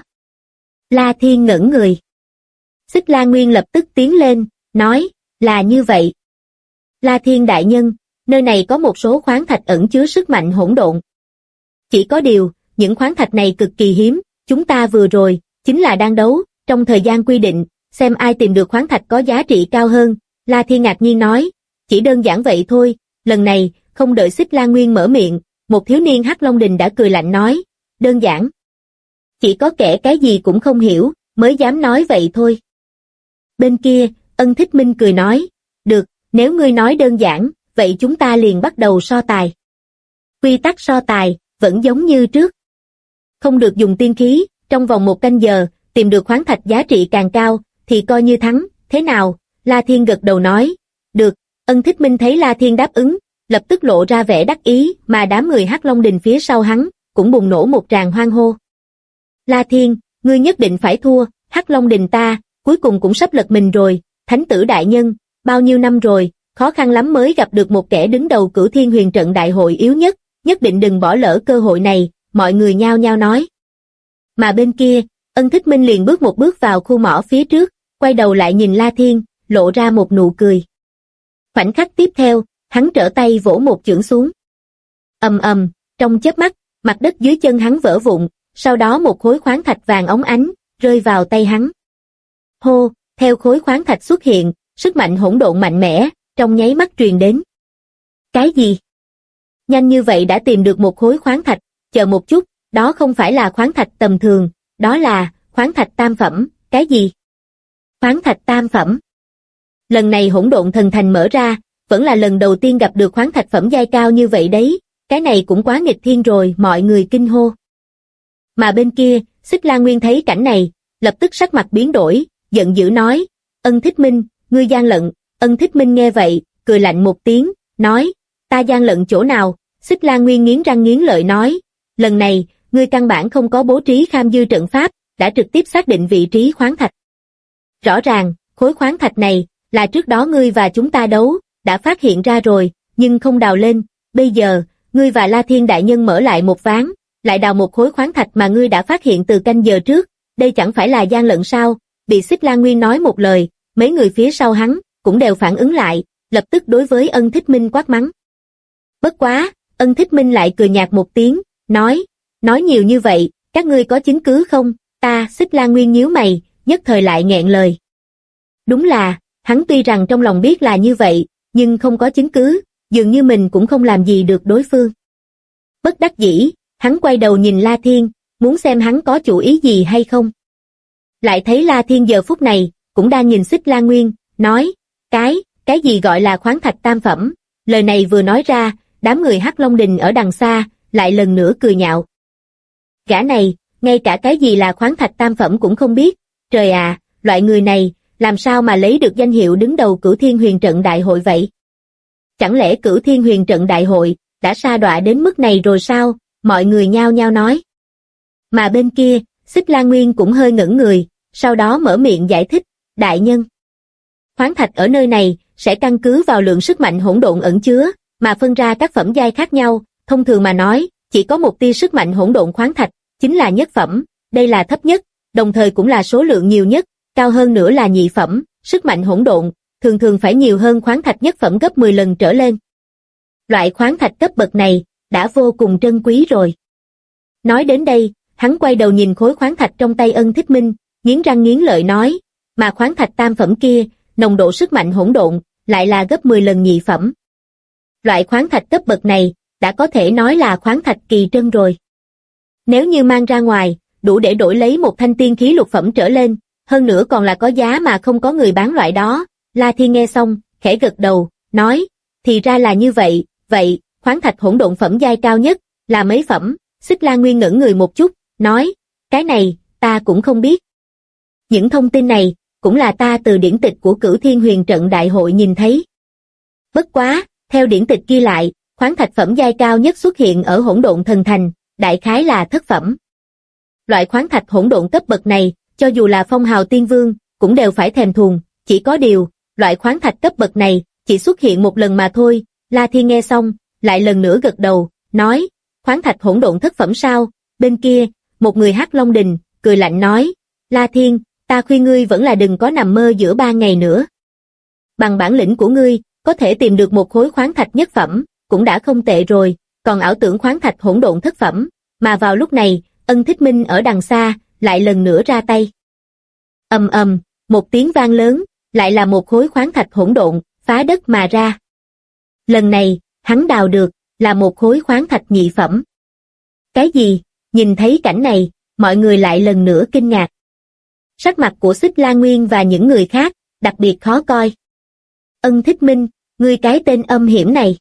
La Thiên ngẩn người. Xích La Nguyên lập tức tiến lên, nói, là như vậy. La Thiên đại nhân, nơi này có một số khoáng thạch ẩn chứa sức mạnh hỗn độn. Chỉ có điều, những khoáng thạch này cực kỳ hiếm, chúng ta vừa rồi, chính là đang đấu, trong thời gian quy định, xem ai tìm được khoáng thạch có giá trị cao hơn. La Thiên ngạc nhiên nói, chỉ đơn giản vậy thôi. Lần này, không đợi Xích La Nguyên mở miệng, một thiếu niên Hắc Long Đình đã cười lạnh nói, đơn giản. Chỉ có kẻ cái gì cũng không hiểu, mới dám nói vậy thôi. Bên kia, Ân Thích Minh cười nói, được, nếu ngươi nói đơn giản, vậy chúng ta liền bắt đầu so tài. Quy tắc so tài, vẫn giống như trước. Không được dùng tiên khí, trong vòng 1 canh giờ, tìm được khoáng thạch giá trị càng cao, thì coi như thắng, thế nào? La Thiên gật đầu nói, được. Ân Thích Minh thấy La Thiên đáp ứng, lập tức lộ ra vẻ đắc ý, mà đám người Hắc Long Đình phía sau hắn, cũng bùng nổ một tràng hoan hô. La Thiên, ngươi nhất định phải thua, Hắc Long Đình ta, cuối cùng cũng sắp lật mình rồi, Thánh tử đại nhân, bao nhiêu năm rồi, khó khăn lắm mới gặp được một kẻ đứng đầu Cửu Thiên Huyền Trận đại hội yếu nhất định đừng bỏ lỡ cơ hội này, mọi người nhao nhao nói. Mà bên kia, Ân Thích Minh liền bước một bước vào khu mỏ phía trước, quay đầu lại nhìn La Thiên, lộ ra một nụ cười. Khoảnh khắc tiếp theo, hắn trở tay vỗ một chưởng xuống. Ầm ầm, trong chớp mắt, mặt đất dưới chân hắn vỡ vụn, sau đó một khối khoáng thạch vàng óng ánh, rơi vào tay hắn. Hô, theo khối khoáng thạch xuất hiện, sức mạnh hỗn độn mạnh mẽ, trong nháy mắt truyền đến. Cái gì? Nhanh như vậy đã tìm được một khối khoáng thạch, chờ một chút, đó không phải là khoáng thạch tầm thường, đó là khoáng thạch tam phẩm, cái gì? Khoáng thạch tam phẩm. Lần này hỗn độn thần thành mở ra, vẫn là lần đầu tiên gặp được khoáng thạch phẩm giai cao như vậy đấy, cái này cũng quá nghịch thiên rồi, mọi người kinh hô. Mà bên kia, Xích La Nguyên thấy cảnh này, lập tức sắc mặt biến đổi, giận dữ nói, Ân Thích Minh, ngươi gian lận. Ân Thích Minh nghe vậy, cười lạnh một tiếng, nói, ta gian lận chỗ nào? Xích La Nguyên nghiến răng nghiến lợi nói, lần này, ngươi căn bản không có bố trí kham dư trận pháp, đã trực tiếp xác định vị trí khoáng thạch. Rõ ràng, khối khoáng thạch này, là trước đó ngươi và chúng ta đấu, đã phát hiện ra rồi, nhưng không đào lên, bây giờ, ngươi và La Thiên đại nhân mở lại một ván, lại đào một khối khoáng thạch mà ngươi đã phát hiện từ canh giờ trước, đây chẳng phải là gian lận sao? Bị Xích La Nguyên nói một lời, mấy người phía sau hắn, cũng đều phản ứng lại, lập tức đối với Ân Thích Minh quát mắng. Bất quá, Ân Thích Minh lại cười nhạt một tiếng, nói nhiều như vậy, các ngươi có chứng cứ không? Ta, Xích La Nguyên nhíu mày, nhất thời lại nghẹn lời. Đúng là, hắn tuy rằng trong lòng biết là như vậy, nhưng không có chứng cứ, dường như mình cũng không làm gì được đối phương. Bất đắc dĩ, hắn quay đầu nhìn La Thiên, muốn xem hắn có chủ ý gì hay không. Lại thấy La Thiên giờ phút này, cũng đang nhìn Xích La Nguyên, nói, cái gì gọi là khoáng thạch tam phẩm? Lời này vừa nói ra, đám người Hắc Long Đình ở đằng xa, lại lần nữa cười nhạo. Gã này, ngay cả cái gì là khoáng thạch tam phẩm cũng không biết, trời à, loại người này, làm sao mà lấy được danh hiệu đứng đầu Cửu Thiên Huyền Trận đại hội vậy? Chẳng lẽ Cửu Thiên Huyền Trận đại hội, đã sa đọa đến mức này rồi sao? Mọi người nhao nhao nói. Mà bên kia, Xích La Nguyên cũng hơi ngẩn người, sau đó mở miệng giải thích, đại nhân. Khoáng thạch ở nơi này, sẽ căn cứ vào lượng sức mạnh hỗn độn ẩn chứa, mà phân ra các phẩm giai khác nhau, thông thường mà nói, chỉ có một tia sức mạnh hỗn độn khoáng thạch, chính là nhất phẩm, đây là thấp nhất, đồng thời cũng là số lượng nhiều nhất, cao hơn nữa là nhị phẩm, sức mạnh hỗn độn, thường phải nhiều hơn khoáng thạch nhất phẩm gấp 10 lần trở lên. Loại khoáng thạch cấp bậc này, đã vô cùng trân quý rồi. Nói đến đây, hắn quay đầu nhìn khối khoáng thạch trong tay Ân Thích Minh, nghiến răng nghiến lợi nói, mà khoáng thạch tam phẩm kia, nồng độ sức mạnh hỗn độn, lại là gấp 10 lần nhị phẩm. Loại khoáng thạch cấp bậc này, đã có thể nói là khoáng thạch kỳ trân rồi. Nếu như mang ra ngoài, đủ để đổi lấy một thanh tiên khí lục phẩm trở lên, hơn nữa còn là có giá mà không có người bán loại đó. La Thiên nghe xong, khẽ gật đầu, nói, thì ra là như vậy, vậy, khoáng thạch hỗn độn phẩm giai cao nhất, là mấy phẩm? Xích La Nguyên ngẩn người một chút, nói, cái này, ta cũng không biết. Những thông tin này, cũng là ta từ điển tịch của Cửu Thiên Huyền Trận đại hội nhìn thấy. Bất quá, theo điển tịch ghi lại, khoáng thạch phẩm giai cao nhất xuất hiện ở hỗn độn thần thành, đại khái là thất phẩm. Loại khoáng thạch hỗn độn cấp bậc này, cho dù là phong hào tiên vương, cũng đều phải thèm thuồng, chỉ có điều, loại khoáng thạch cấp bậc này, chỉ xuất hiện một lần mà thôi. La Thiên nghe xong, lại lần nữa gật đầu, nói, khoáng thạch hỗn độn thất phẩm sao? Bên kia, một người Hắc Long Đình, cười lạnh nói, La Thiên, ta khuyên ngươi vẫn là đừng có nằm mơ giữa ban ngày nữa. Bằng bản lĩnh của ngươi, có thể tìm được một khối khoáng thạch nhất phẩm, cũng đã không tệ rồi, còn ảo tưởng khoáng thạch hỗn độn thất phẩm, mà vào lúc này, Ân Thích Minh ở đằng xa, lại lần nữa ra tay. Ầm ầm, một tiếng vang lớn, lại là một khối khoáng thạch hỗn độn, phá đất mà ra. Lần này, hắn đào được, là một khối khoáng thạch nhị phẩm. Cái gì? Nhìn thấy cảnh này, mọi người lại lần nữa kinh ngạc. Sắc mặt của Xích La Nguyên và những người khác đặc biệt khó coi. Ân Thích Minh, ngươi cái tên âm hiểm này.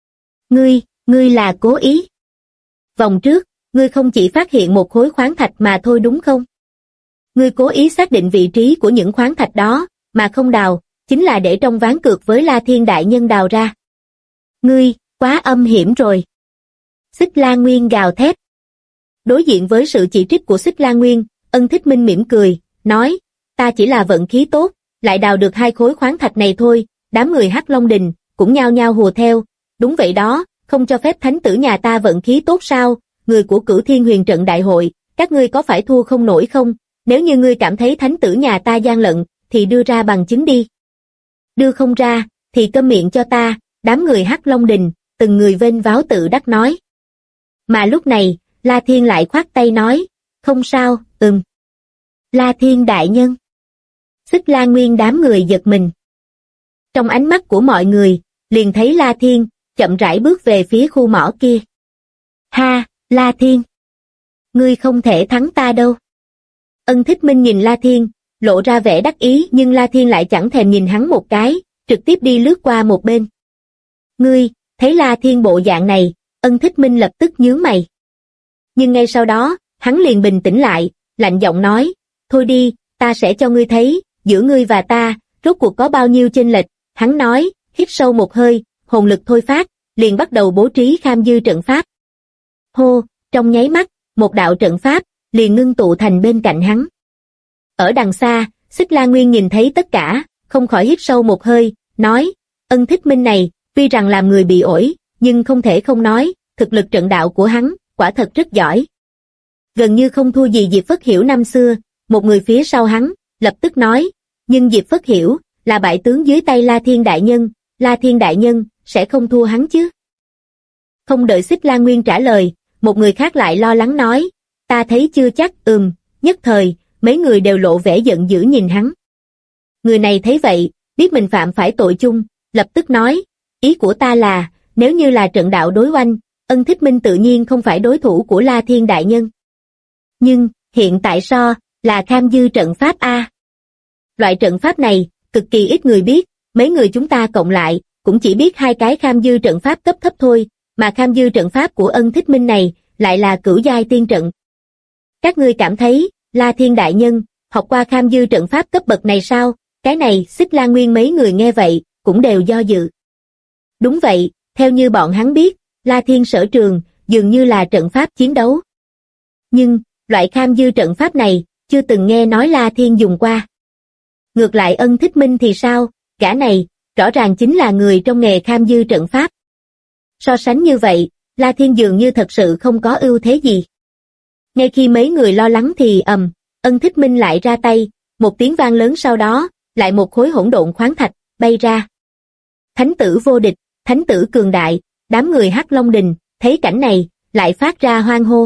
Ngươi là cố ý. Vòng trước, ngươi không chỉ phát hiện một khối khoáng thạch mà thôi đúng không? Ngươi cố ý xác định vị trí của những khoáng thạch đó, mà không đào, chính là để trong ván cược với La Thiên Đại Nhân đào ra. Ngươi, quá âm hiểm rồi. Xích La Nguyên gào thét. Đối diện với sự chỉ trích của Xích La Nguyên, Ân Thích Minh mỉm cười, nói, ta chỉ là vận khí tốt, lại đào được 2 khối khoáng thạch này thôi. Đám người Hắc Long Đình cũng nhao nhao hùa theo. Đúng vậy đó, không cho phép thánh tử nhà ta vận khí tốt sao? Người của Cửu Thiên Huyền Trận Đại Hội, các ngươi có phải thua không nổi không? Nếu như ngươi cảm thấy thánh tử nhà ta gian lận, thì đưa ra bằng chứng đi. Đưa không ra, thì câm miệng cho ta. Đám người Hắc Long Đình, từng người vênh váo tự đắc nói. Mà lúc này, La Thiên lại khoát tay nói, không sao, La Thiên Đại Nhân. Xích La Nguyên đám người giật mình. Trong ánh mắt của mọi người, liền thấy La Thiên, chậm rãi bước về phía khu mỏ kia. Ha, La Thiên! Ngươi không thể thắng ta đâu. Ân Thích Minh nhìn La Thiên, lộ ra vẻ đắc ý nhưng La Thiên lại chẳng thèm nhìn hắn một cái, trực tiếp đi lướt qua một bên. Ngươi, thấy La Thiên bộ dạng này, Ân Thích Minh lập tức nhướng mày. Nhưng ngay sau đó, hắn liền bình tĩnh lại, lạnh giọng nói, thôi đi, ta sẽ cho ngươi thấy, giữa ngươi và ta, rốt cuộc có bao nhiêu chênh lệch. Hắn nói, hít sâu một hơi, hồn lực thôi phát, liền bắt đầu bố trí kham dư trận pháp. Hô, trong nháy mắt, một đạo trận pháp, liền ngưng tụ thành bên cạnh hắn. Ở đằng xa, Xích La Nguyên nhìn thấy tất cả, không khỏi hít sâu một hơi, nói, Ân Thích Minh này, tuy rằng làm người bị ổi, nhưng không thể không nói, thực lực trận đạo của hắn, quả thật rất giỏi. Gần như không thua gì Diệp Phất Hiểu năm xưa. Một người phía sau hắn, lập tức nói, nhưng Diệp Phất Hiểu, là bại tướng dưới tay La Thiên Đại Nhân, La Thiên Đại Nhân, sẽ không thua hắn chứ? Không đợi Xích La Nguyên trả lời, một người khác lại lo lắng nói, ta thấy chưa chắc, nhất thời, mấy người đều lộ vẻ giận dữ nhìn hắn. Người này thấy vậy, biết mình phạm phải tội chung, lập tức nói, ý của ta là, nếu như là trận đạo đối oanh, Ân Thích Minh tự nhiên không phải đối thủ của La Thiên Đại Nhân. Nhưng, hiện tại là kham dư trận pháp A. Loại trận pháp này, cực kỳ ít người biết, mấy người chúng ta cộng lại, cũng chỉ biết 2 cái kham dư trận pháp cấp thấp thôi, mà kham dư trận pháp của Ân Thích Minh này, lại là cửu giai tiên trận. Các ngươi cảm thấy, La Thiên Đại Nhân, học qua kham dư trận pháp cấp bậc này sao? Cái này, Xích La Nguyên mấy người nghe vậy, cũng đều do dự. Đúng vậy, theo như bọn hắn biết, La Thiên sở trường, dường như là trận pháp chiến đấu. Nhưng, loại kham dư trận pháp này, chưa từng nghe nói La Thiên dùng qua. Ngược lại Ân Thích Minh thì sao, gã này, rõ ràng chính là người trong nghề kham dư trận pháp. So sánh như vậy, La Thiên dường như thật sự không có ưu thế gì. Ngay khi mấy người lo lắng thì Ân Thích Minh lại ra tay, một tiếng vang lớn sau đó, lại một khối hỗn độn khoáng thạch, bay ra. Thánh tử vô địch, thánh tử cường đại, đám người Hắc Long Đình, thấy cảnh này, lại phát ra hoan hô.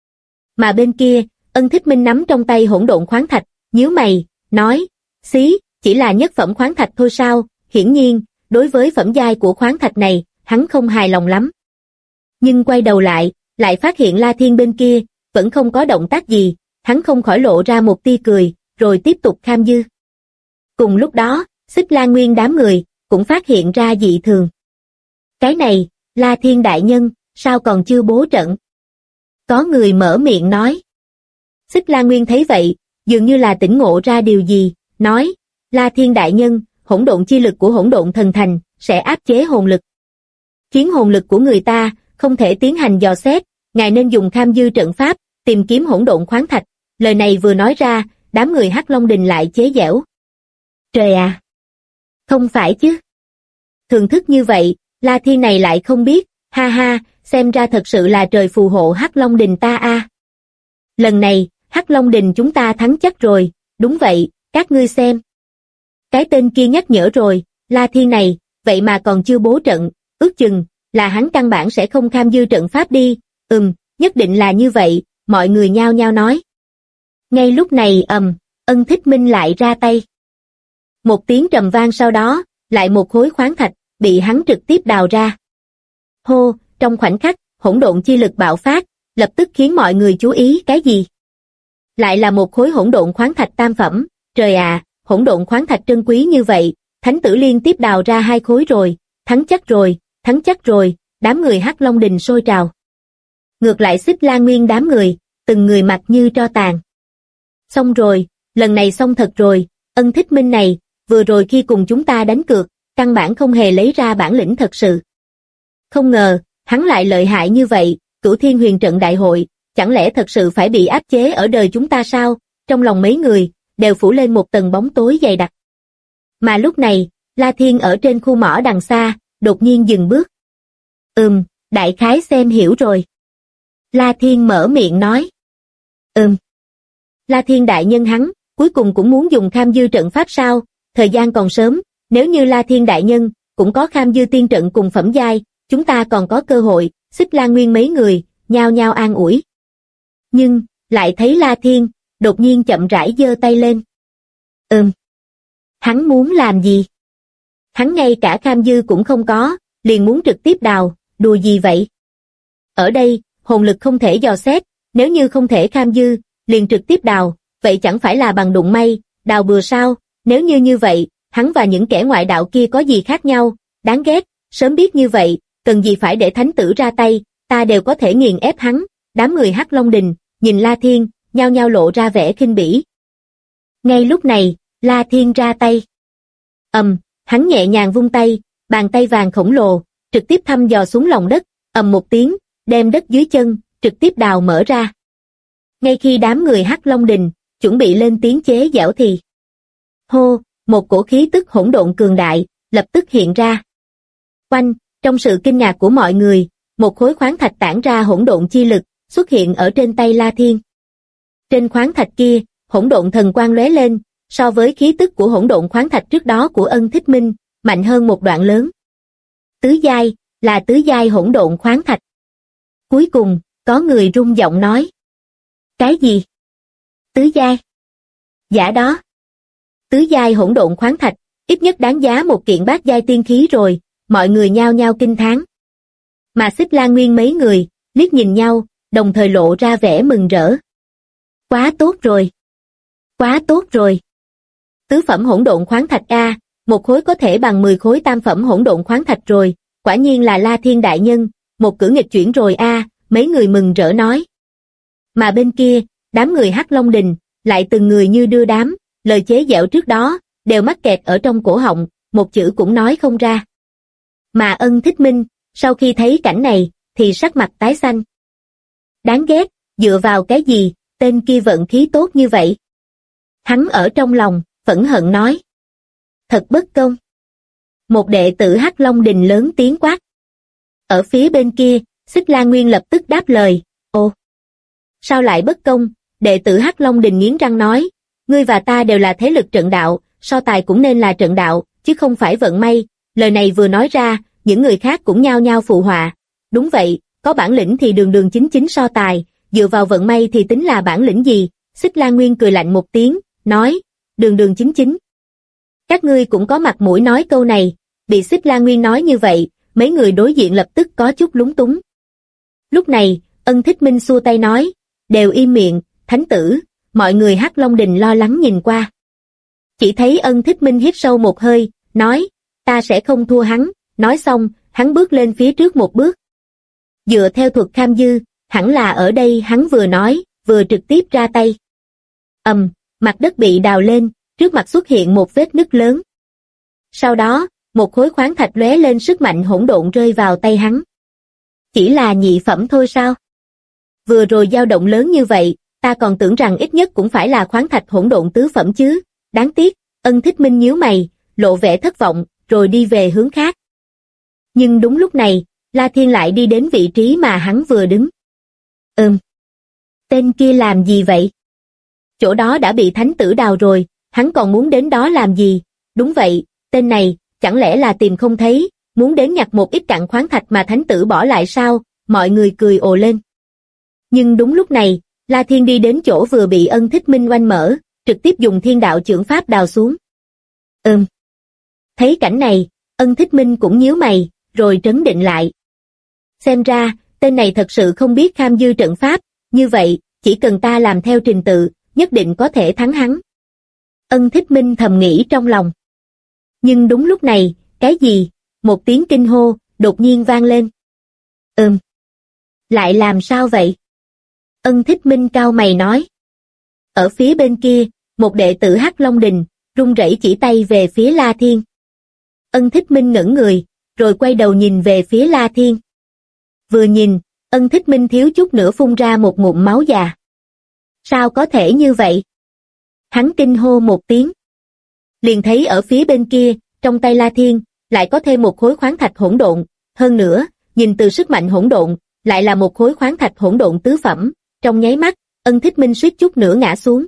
Mà bên kia, Ân Thích Minh nắm trong tay hỗn độn khoáng thạch, nhíu mày, nói, xí, chỉ là nhất phẩm khoáng thạch thôi sao? Hiển nhiên, đối với phẩm giai của khoáng thạch này, hắn không hài lòng lắm. Nhưng quay đầu lại phát hiện La Thiên bên kia, vẫn không có động tác gì, hắn không khỏi lộ ra một tia cười, rồi tiếp tục kham dư. Cùng lúc đó, Xích La Nguyên đám người, cũng phát hiện ra dị thường. Cái này, La Thiên Đại Nhân, sao còn chưa bố trận? Có người mở miệng nói. Xích La Nguyên thấy vậy, dường như là tỉnh ngộ ra điều gì, nói, La Thiên Đại Nhân, hỗn độn chi lực của hỗn độn thần thành, sẽ áp chế hồn lực. Khiến hồn lực của người ta, không thể tiến hành dò xét, ngài nên dùng kham dư trận pháp, tìm kiếm hỗn độn khoáng thạch. Lời này vừa nói ra, đám người Hắc Long Đình lại chế giễu. Trời à! Không phải chứ! Thường thức như vậy, La Thiên này lại không biết, ha ha, xem ra thật sự là trời phù hộ Hắc Long Đình ta a. Lần này, Hắc Long Đình chúng ta thắng chắc rồi, đúng vậy, các ngươi xem. Cái tên kia nhắc nhở rồi, La Thiên này, vậy mà còn chưa bố trận, ước chừng, là hắn căn bản sẽ không kham dư trận pháp đi, nhất định là như vậy, mọi người nhao nhao nói. Ngay lúc này Ân Thích Minh lại ra tay. Một tiếng trầm vang sau đó, lại một khối khoáng thạch, bị hắn trực tiếp đào ra. Hô, trong khoảnh khắc, hỗn độn chi lực bạo phát, lập tức khiến mọi người chú ý cái gì? Lại là một khối hỗn độn khoáng thạch tam phẩm, trời ạ, hỗn độn khoáng thạch trân quý như vậy, thánh tử liên tiếp đào ra 2 khối rồi, thắng chắc rồi, đám người Hắc Long Đình sôi trào. Ngược lại Xích La Nguyên đám người, từng người mặt như tro tàn. Xong rồi, lần này xong thật rồi, Ân Thích Minh này, vừa rồi khi cùng chúng ta đánh cược, căn bản không hề lấy ra bản lĩnh thật sự. Không ngờ, hắn lại lợi hại như vậy, Cửu Thiên Huyền Trận đại hội, chẳng lẽ thật sự phải bị áp chế ở đời chúng ta sao? Trong lòng mấy người, đều phủ lên một tầng bóng tối dày đặc. Mà lúc này, La Thiên ở trên khu mỏ đằng xa, đột nhiên dừng bước. Đại khái xem hiểu rồi. La Thiên mở miệng nói. La Thiên đại nhân hắn, cuối cùng cũng muốn dùng Kham Dư trận pháp sao? Thời gian còn sớm, nếu như La Thiên đại nhân, cũng có Kham Dư tiên trận cùng phẩm giai, chúng ta còn có cơ hội. Xích La Nguyên mấy người, nhao nhao an ủi. Nhưng, lại thấy La Thiên, đột nhiên chậm rãi giơ tay lên. Hắn muốn làm gì? Hắn ngay cả Kham Dư cũng không có, liền muốn trực tiếp đào, đùa gì vậy? Ở đây, hồn lực không thể dò xét, nếu như không thể Kham Dư, liền trực tiếp đào, vậy chẳng phải là bằng đụng may, đào bừa sao? Nếu như vậy, hắn và những kẻ ngoại đạo kia có gì khác nhau? Đáng ghét, sớm biết như vậy, cần gì phải để thánh tử ra tay, ta đều có thể nghiền ép hắn. Đám người Hắc Long Đình, nhìn La Thiên, nhao nhao lộ ra vẻ khinh bỉ. Ngay lúc này, La Thiên ra tay. Hắn nhẹ nhàng vung tay, bàn tay vàng khổng lồ, trực tiếp thăm dò xuống lòng đất, một tiếng, đem đất dưới chân, trực tiếp đào mở ra. Ngay khi đám người Hắc Long Đình, chuẩn bị lên tiếng chế giễu thì hô, một cổ khí tức hỗn độn cường đại, lập tức hiện ra. Oanh, trong sự kinh ngạc của mọi người, một khối khoáng thạch tản ra hỗn độn chi lực, xuất hiện ở trên tay La Thiên. Trên khoáng thạch kia, hỗn độn thần quang lóe lên, so với khí tức của hỗn độn khoáng thạch trước đó của Ân Thích Minh, mạnh hơn một đoạn lớn. Tứ giai, là tứ giai hỗn độn khoáng thạch. Cuối cùng, có người rung giọng nói. Cái gì? Tứ giai? Giả đó. Tứ giai hỗn độn khoáng thạch, ít nhất đáng giá một kiện bát giai tiên khí rồi, mọi người nhao nhao kinh thán. Mà Xích La Nguyên mấy người, liếc nhìn nhau, đồng thời lộ ra vẻ mừng rỡ. Quá tốt rồi! Quá tốt rồi! Tứ phẩm hỗn độn khoáng thạch A, một khối có thể bằng 10 khối tam phẩm hỗn độn khoáng thạch rồi, quả nhiên là La Thiên đại nhân, một cử nghịch chuyển rồi A, mấy người mừng rỡ nói. Mà bên kia, đám người Hắc Long Đình, lại từng người như đưa đám, lời chế giễu trước đó, đều mắc kẹt ở trong cổ họng, một chữ cũng nói không ra. Mà Ân Thích Minh, sau khi thấy cảnh này, thì sắc mặt tái xanh. Đáng ghét, dựa vào cái gì, tên kia vận khí tốt như vậy. Hắn ở trong lòng, phẫn hận nói. Thật bất công. Một đệ tử Hắc Long Đình lớn tiếng quát. Ở phía bên kia, Xích La Nguyên lập tức đáp lời, ồ. Sao lại bất công, đệ tử Hắc Long Đình nghiến răng nói, ngươi và ta đều là thế lực trận đạo, so tài cũng nên là trận đạo, chứ không phải vận may. Lời này vừa nói ra, những người khác cũng nhao nhao phụ họa. Đúng vậy, có bản lĩnh thì đường đường chính chính so tài, dựa vào vận may thì tính là bản lĩnh gì? Xích La Nguyên cười lạnh một tiếng, nói, đường đường chính chính. Các ngươi cũng có mặt mũi nói câu này, bị Xích La Nguyên nói như vậy, mấy người đối diện lập tức có chút lúng túng. Lúc này, Ân Thích Minh xua tay nói, đều im miệng, thánh tử, mọi người Hắc Long Đình lo lắng nhìn qua. Chỉ thấy Ân Thích Minh hít sâu một hơi, nói, ta sẽ không thua hắn, nói xong, hắn bước lên phía trước một bước. Dựa theo thuật Kham Dư, hẳn là ở đây hắn vừa nói, vừa trực tiếp ra tay. Mặt đất bị đào lên, trước mặt xuất hiện một vết nứt lớn. Sau đó, một khối khoáng thạch lóe lên sức mạnh hỗn độn rơi vào tay hắn. Chỉ là nhị phẩm thôi sao? Vừa rồi dao động lớn như vậy, ta còn tưởng rằng ít nhất cũng phải là khoáng thạch hỗn độn tứ phẩm chứ, đáng tiếc, Ân Thích Minh nhíu mày, lộ vẻ thất vọng, rồi đi về hướng khác. Nhưng đúng lúc này, La Thiên lại đi đến vị trí mà hắn vừa đứng. Tên kia làm gì vậy? Chỗ đó đã bị thánh tử đào rồi, hắn còn muốn đến đó làm gì? Đúng vậy, tên này, chẳng lẽ là tìm không thấy, muốn đến nhặt một ít cặn khoáng thạch mà thánh tử bỏ lại sao? Mọi người cười ồ lên. Nhưng đúng lúc này, La Thiên đi đến chỗ vừa bị Ân Thích Minh oanh mở, trực tiếp dùng thiên đạo chưởng pháp đào xuống. Thấy cảnh này, Ân Thích Minh cũng nhíu mày, rồi trấn định lại. Xem ra, tên này thật sự không biết Kham Dư trận pháp, như vậy, chỉ cần ta làm theo trình tự, nhất định có thể thắng hắn. Ân Thích Minh thầm nghĩ trong lòng. Nhưng đúng lúc này, cái gì? Một tiếng kinh hô, đột nhiên vang lên. Lại làm sao vậy? Ân Thích Minh cau mày nói. Ở phía bên kia, một đệ tử Hắc Long Đình, run rẩy chỉ tay về phía La Thiên. Ân Thích Minh ngẩng người, rồi quay đầu nhìn về phía La Thiên. Vừa nhìn, Ân Thích Minh thiếu chút nữa phun ra một ngụm máu già. Sao có thể như vậy? Hắn kinh hô một tiếng. Liền thấy ở phía bên kia, trong tay La Thiên, lại có thêm một khối khoáng thạch hỗn độn, hơn nữa, nhìn từ sức mạnh hỗn độn, lại là một khối khoáng thạch hỗn độn tứ phẩm, trong nháy mắt, Ân Thích Minh suýt chút nữa ngã xuống.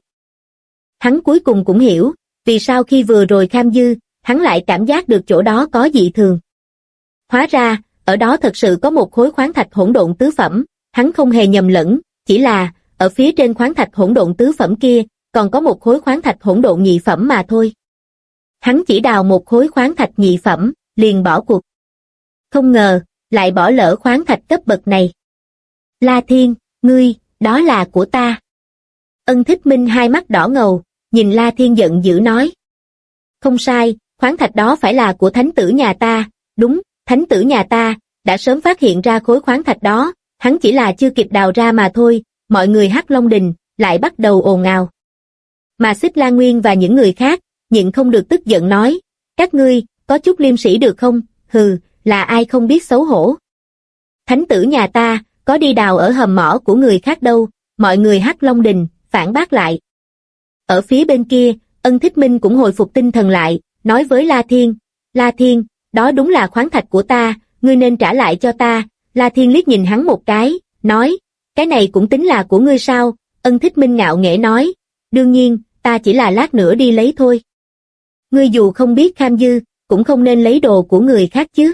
Hắn cuối cùng cũng hiểu, vì sao khi vừa rồi Kham Dư, hắn lại cảm giác được chỗ đó có dị thường. Hóa ra, ở đó thật sự có một khối khoáng thạch hỗn độn tứ phẩm, hắn không hề nhầm lẫn, chỉ là, ở phía trên khoáng thạch hỗn độn tứ phẩm kia, còn có một khối khoáng thạch hỗn độn nhị phẩm mà thôi. Hắn chỉ đào một khối khoáng thạch nhị phẩm, liền bỏ cuộc. Không ngờ, lại bỏ lỡ khoáng thạch cấp bậc này. La Thiên, ngươi, đó là của ta. Ân Thích Minh hai mắt đỏ ngầu, nhìn La Thiên giận dữ nói. Không sai, khoáng thạch đó phải là của thánh tử nhà ta, đúng, thánh tử nhà ta, đã sớm phát hiện ra khối khoáng thạch đó, hắn chỉ là chưa kịp đào ra mà thôi, mọi người Hắc Long Đình, lại bắt đầu ồn ào. Mà Xích La Nguyên và những người khác, nhịn không được tức giận nói, các ngươi, có chút liêm sĩ được không, hừ, là ai không biết xấu hổ. Thánh tử nhà ta, có đi đào ở hầm mỏ của người khác đâu, mọi người Hắc Long Đình, phản bác lại. Ở phía bên kia, Ân Thích Minh cũng hồi phục tinh thần lại, nói với La Thiên, đó đúng là khoáng thạch của ta, ngươi nên trả lại cho ta. La Thiên liếc nhìn hắn một cái, nói, cái này cũng tính là của ngươi sao? Ân Thích Minh ngạo nghễ nói, đương nhiên, ta chỉ là lát nữa đi lấy thôi. Ngươi dù không biết Kham Dư, cũng không nên lấy đồ của người khác chứ.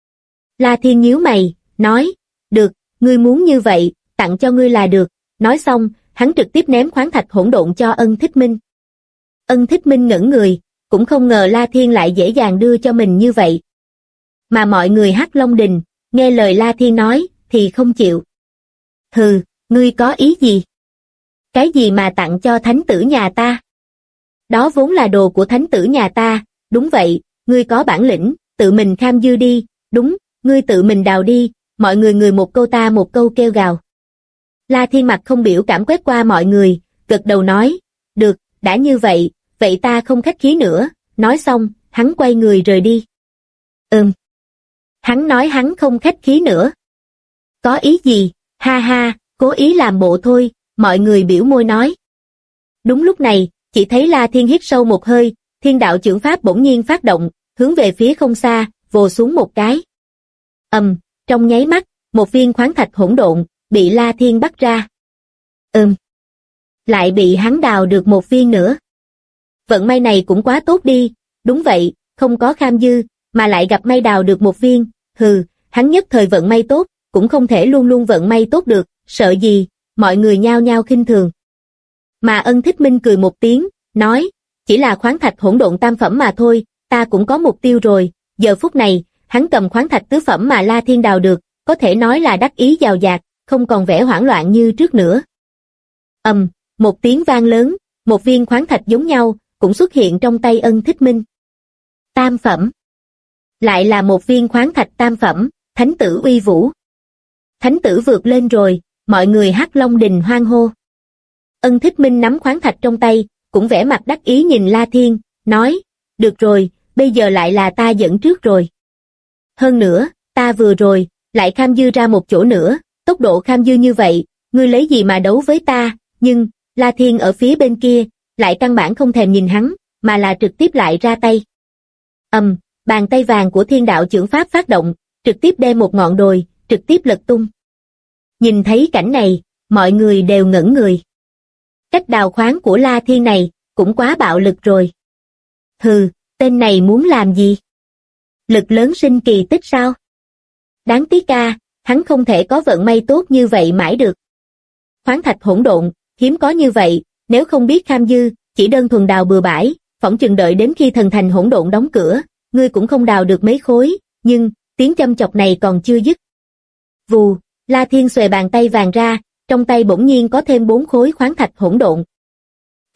La Thiên nhíu mày, nói, được, ngươi muốn như vậy, tặng cho ngươi là được. Nói xong, hắn trực tiếp ném khoáng thạch hỗn độn cho Ân Thích Minh. Ân Thích Minh ngẩn người, cũng không ngờ La Thiên lại dễ dàng đưa cho mình như vậy. Mà mọi người Hắc Long Đình, nghe lời La Thiên nói, thì không chịu. Hừ, ngươi có ý gì? Cái gì mà tặng cho thánh tử nhà ta? Đó vốn là đồ của thánh tử nhà ta, đúng vậy, ngươi có bản lĩnh, tự mình Kham Dư đi, đúng, ngươi tự mình đào đi, mọi người người một câu ta một câu kêu gào. La Thiên mặt không biểu cảm quét qua mọi người, gật đầu nói, được, đã như vậy, vậy ta không khách khí nữa, nói xong, hắn quay người rời đi. Hắn nói hắn không khách khí nữa. Có ý gì, ha ha, cố ý làm bộ thôi, mọi người biểu môi nói. Đúng lúc này, chỉ thấy La Thiên hít sâu một hơi, thiên đạo chưởng pháp bỗng nhiên phát động, hướng về phía không xa, vồ xuống một cái. Trong nháy mắt, một viên khoáng thạch hỗn độn, bị La Thiên bắt ra. Lại bị hắn đào được một viên nữa. Vận may này cũng quá tốt đi, đúng vậy, không có Kham Dư, mà lại gặp may đào được một viên, hừ, hắn nhất thời vận may tốt, cũng không thể luôn luôn vận may tốt được, sợ gì, mọi người nhao nhao khinh thường. Mà Ân Thích Minh cười một tiếng, nói, chỉ là khoáng thạch hỗn độn tam phẩm mà thôi, ta cũng có mục tiêu rồi, giờ phút này, hắn cầm khoáng thạch tứ phẩm mà La Thiên đào được, có thể nói là đắc ý giàu dạt, không còn vẻ hoảng loạn như trước nữa. Một tiếng vang lớn, một viên khoáng thạch giống nhau, cũng xuất hiện trong tay Ân Thích Minh. Tam phẩm. Lại là một viên khoáng thạch tam phẩm, thánh tử uy vũ. Thánh tử vượt lên rồi, mọi người Hắc Long Đình hoan hô. Ân Thích Minh nắm khoáng thạch trong tay, cũng vẻ mặt đắc ý nhìn La Thiên, nói, được rồi, bây giờ lại là ta dẫn trước rồi. Hơn nữa, ta vừa rồi, lại Kham Dư ra một chỗ nữa, tốc độ Kham Dư như vậy, ngươi lấy gì mà đấu với ta, nhưng, La Thiên ở phía bên kia, lại căn bản không thèm nhìn hắn, mà là trực tiếp lại ra tay. Bàn tay vàng của thiên đạo chưởng pháp phát động, trực tiếp đem một ngọn đồi, trực tiếp lật tung. Nhìn thấy cảnh này, mọi người đều ngẩn người. Cách đào khoáng của La Thiên này, cũng quá bạo lực rồi. Hừ, tên này muốn làm gì? Lực lớn sinh kỳ tích sao? Đáng tiếc ca, hắn không thể có vận may tốt như vậy mãi được. Khoáng thạch hỗn độn, hiếm có như vậy, nếu không biết Kham Dư, chỉ đơn thuần đào bừa bãi, phỏng chừng đợi đến khi thần thành hỗn độn đóng cửa, ngươi cũng không đào được mấy khối, nhưng, tiếng châm chọc này còn chưa dứt. Vù, La Thiên xuề bàn tay vàng ra, trong tay bỗng nhiên có thêm 4 khối khoáng thạch hỗn độn.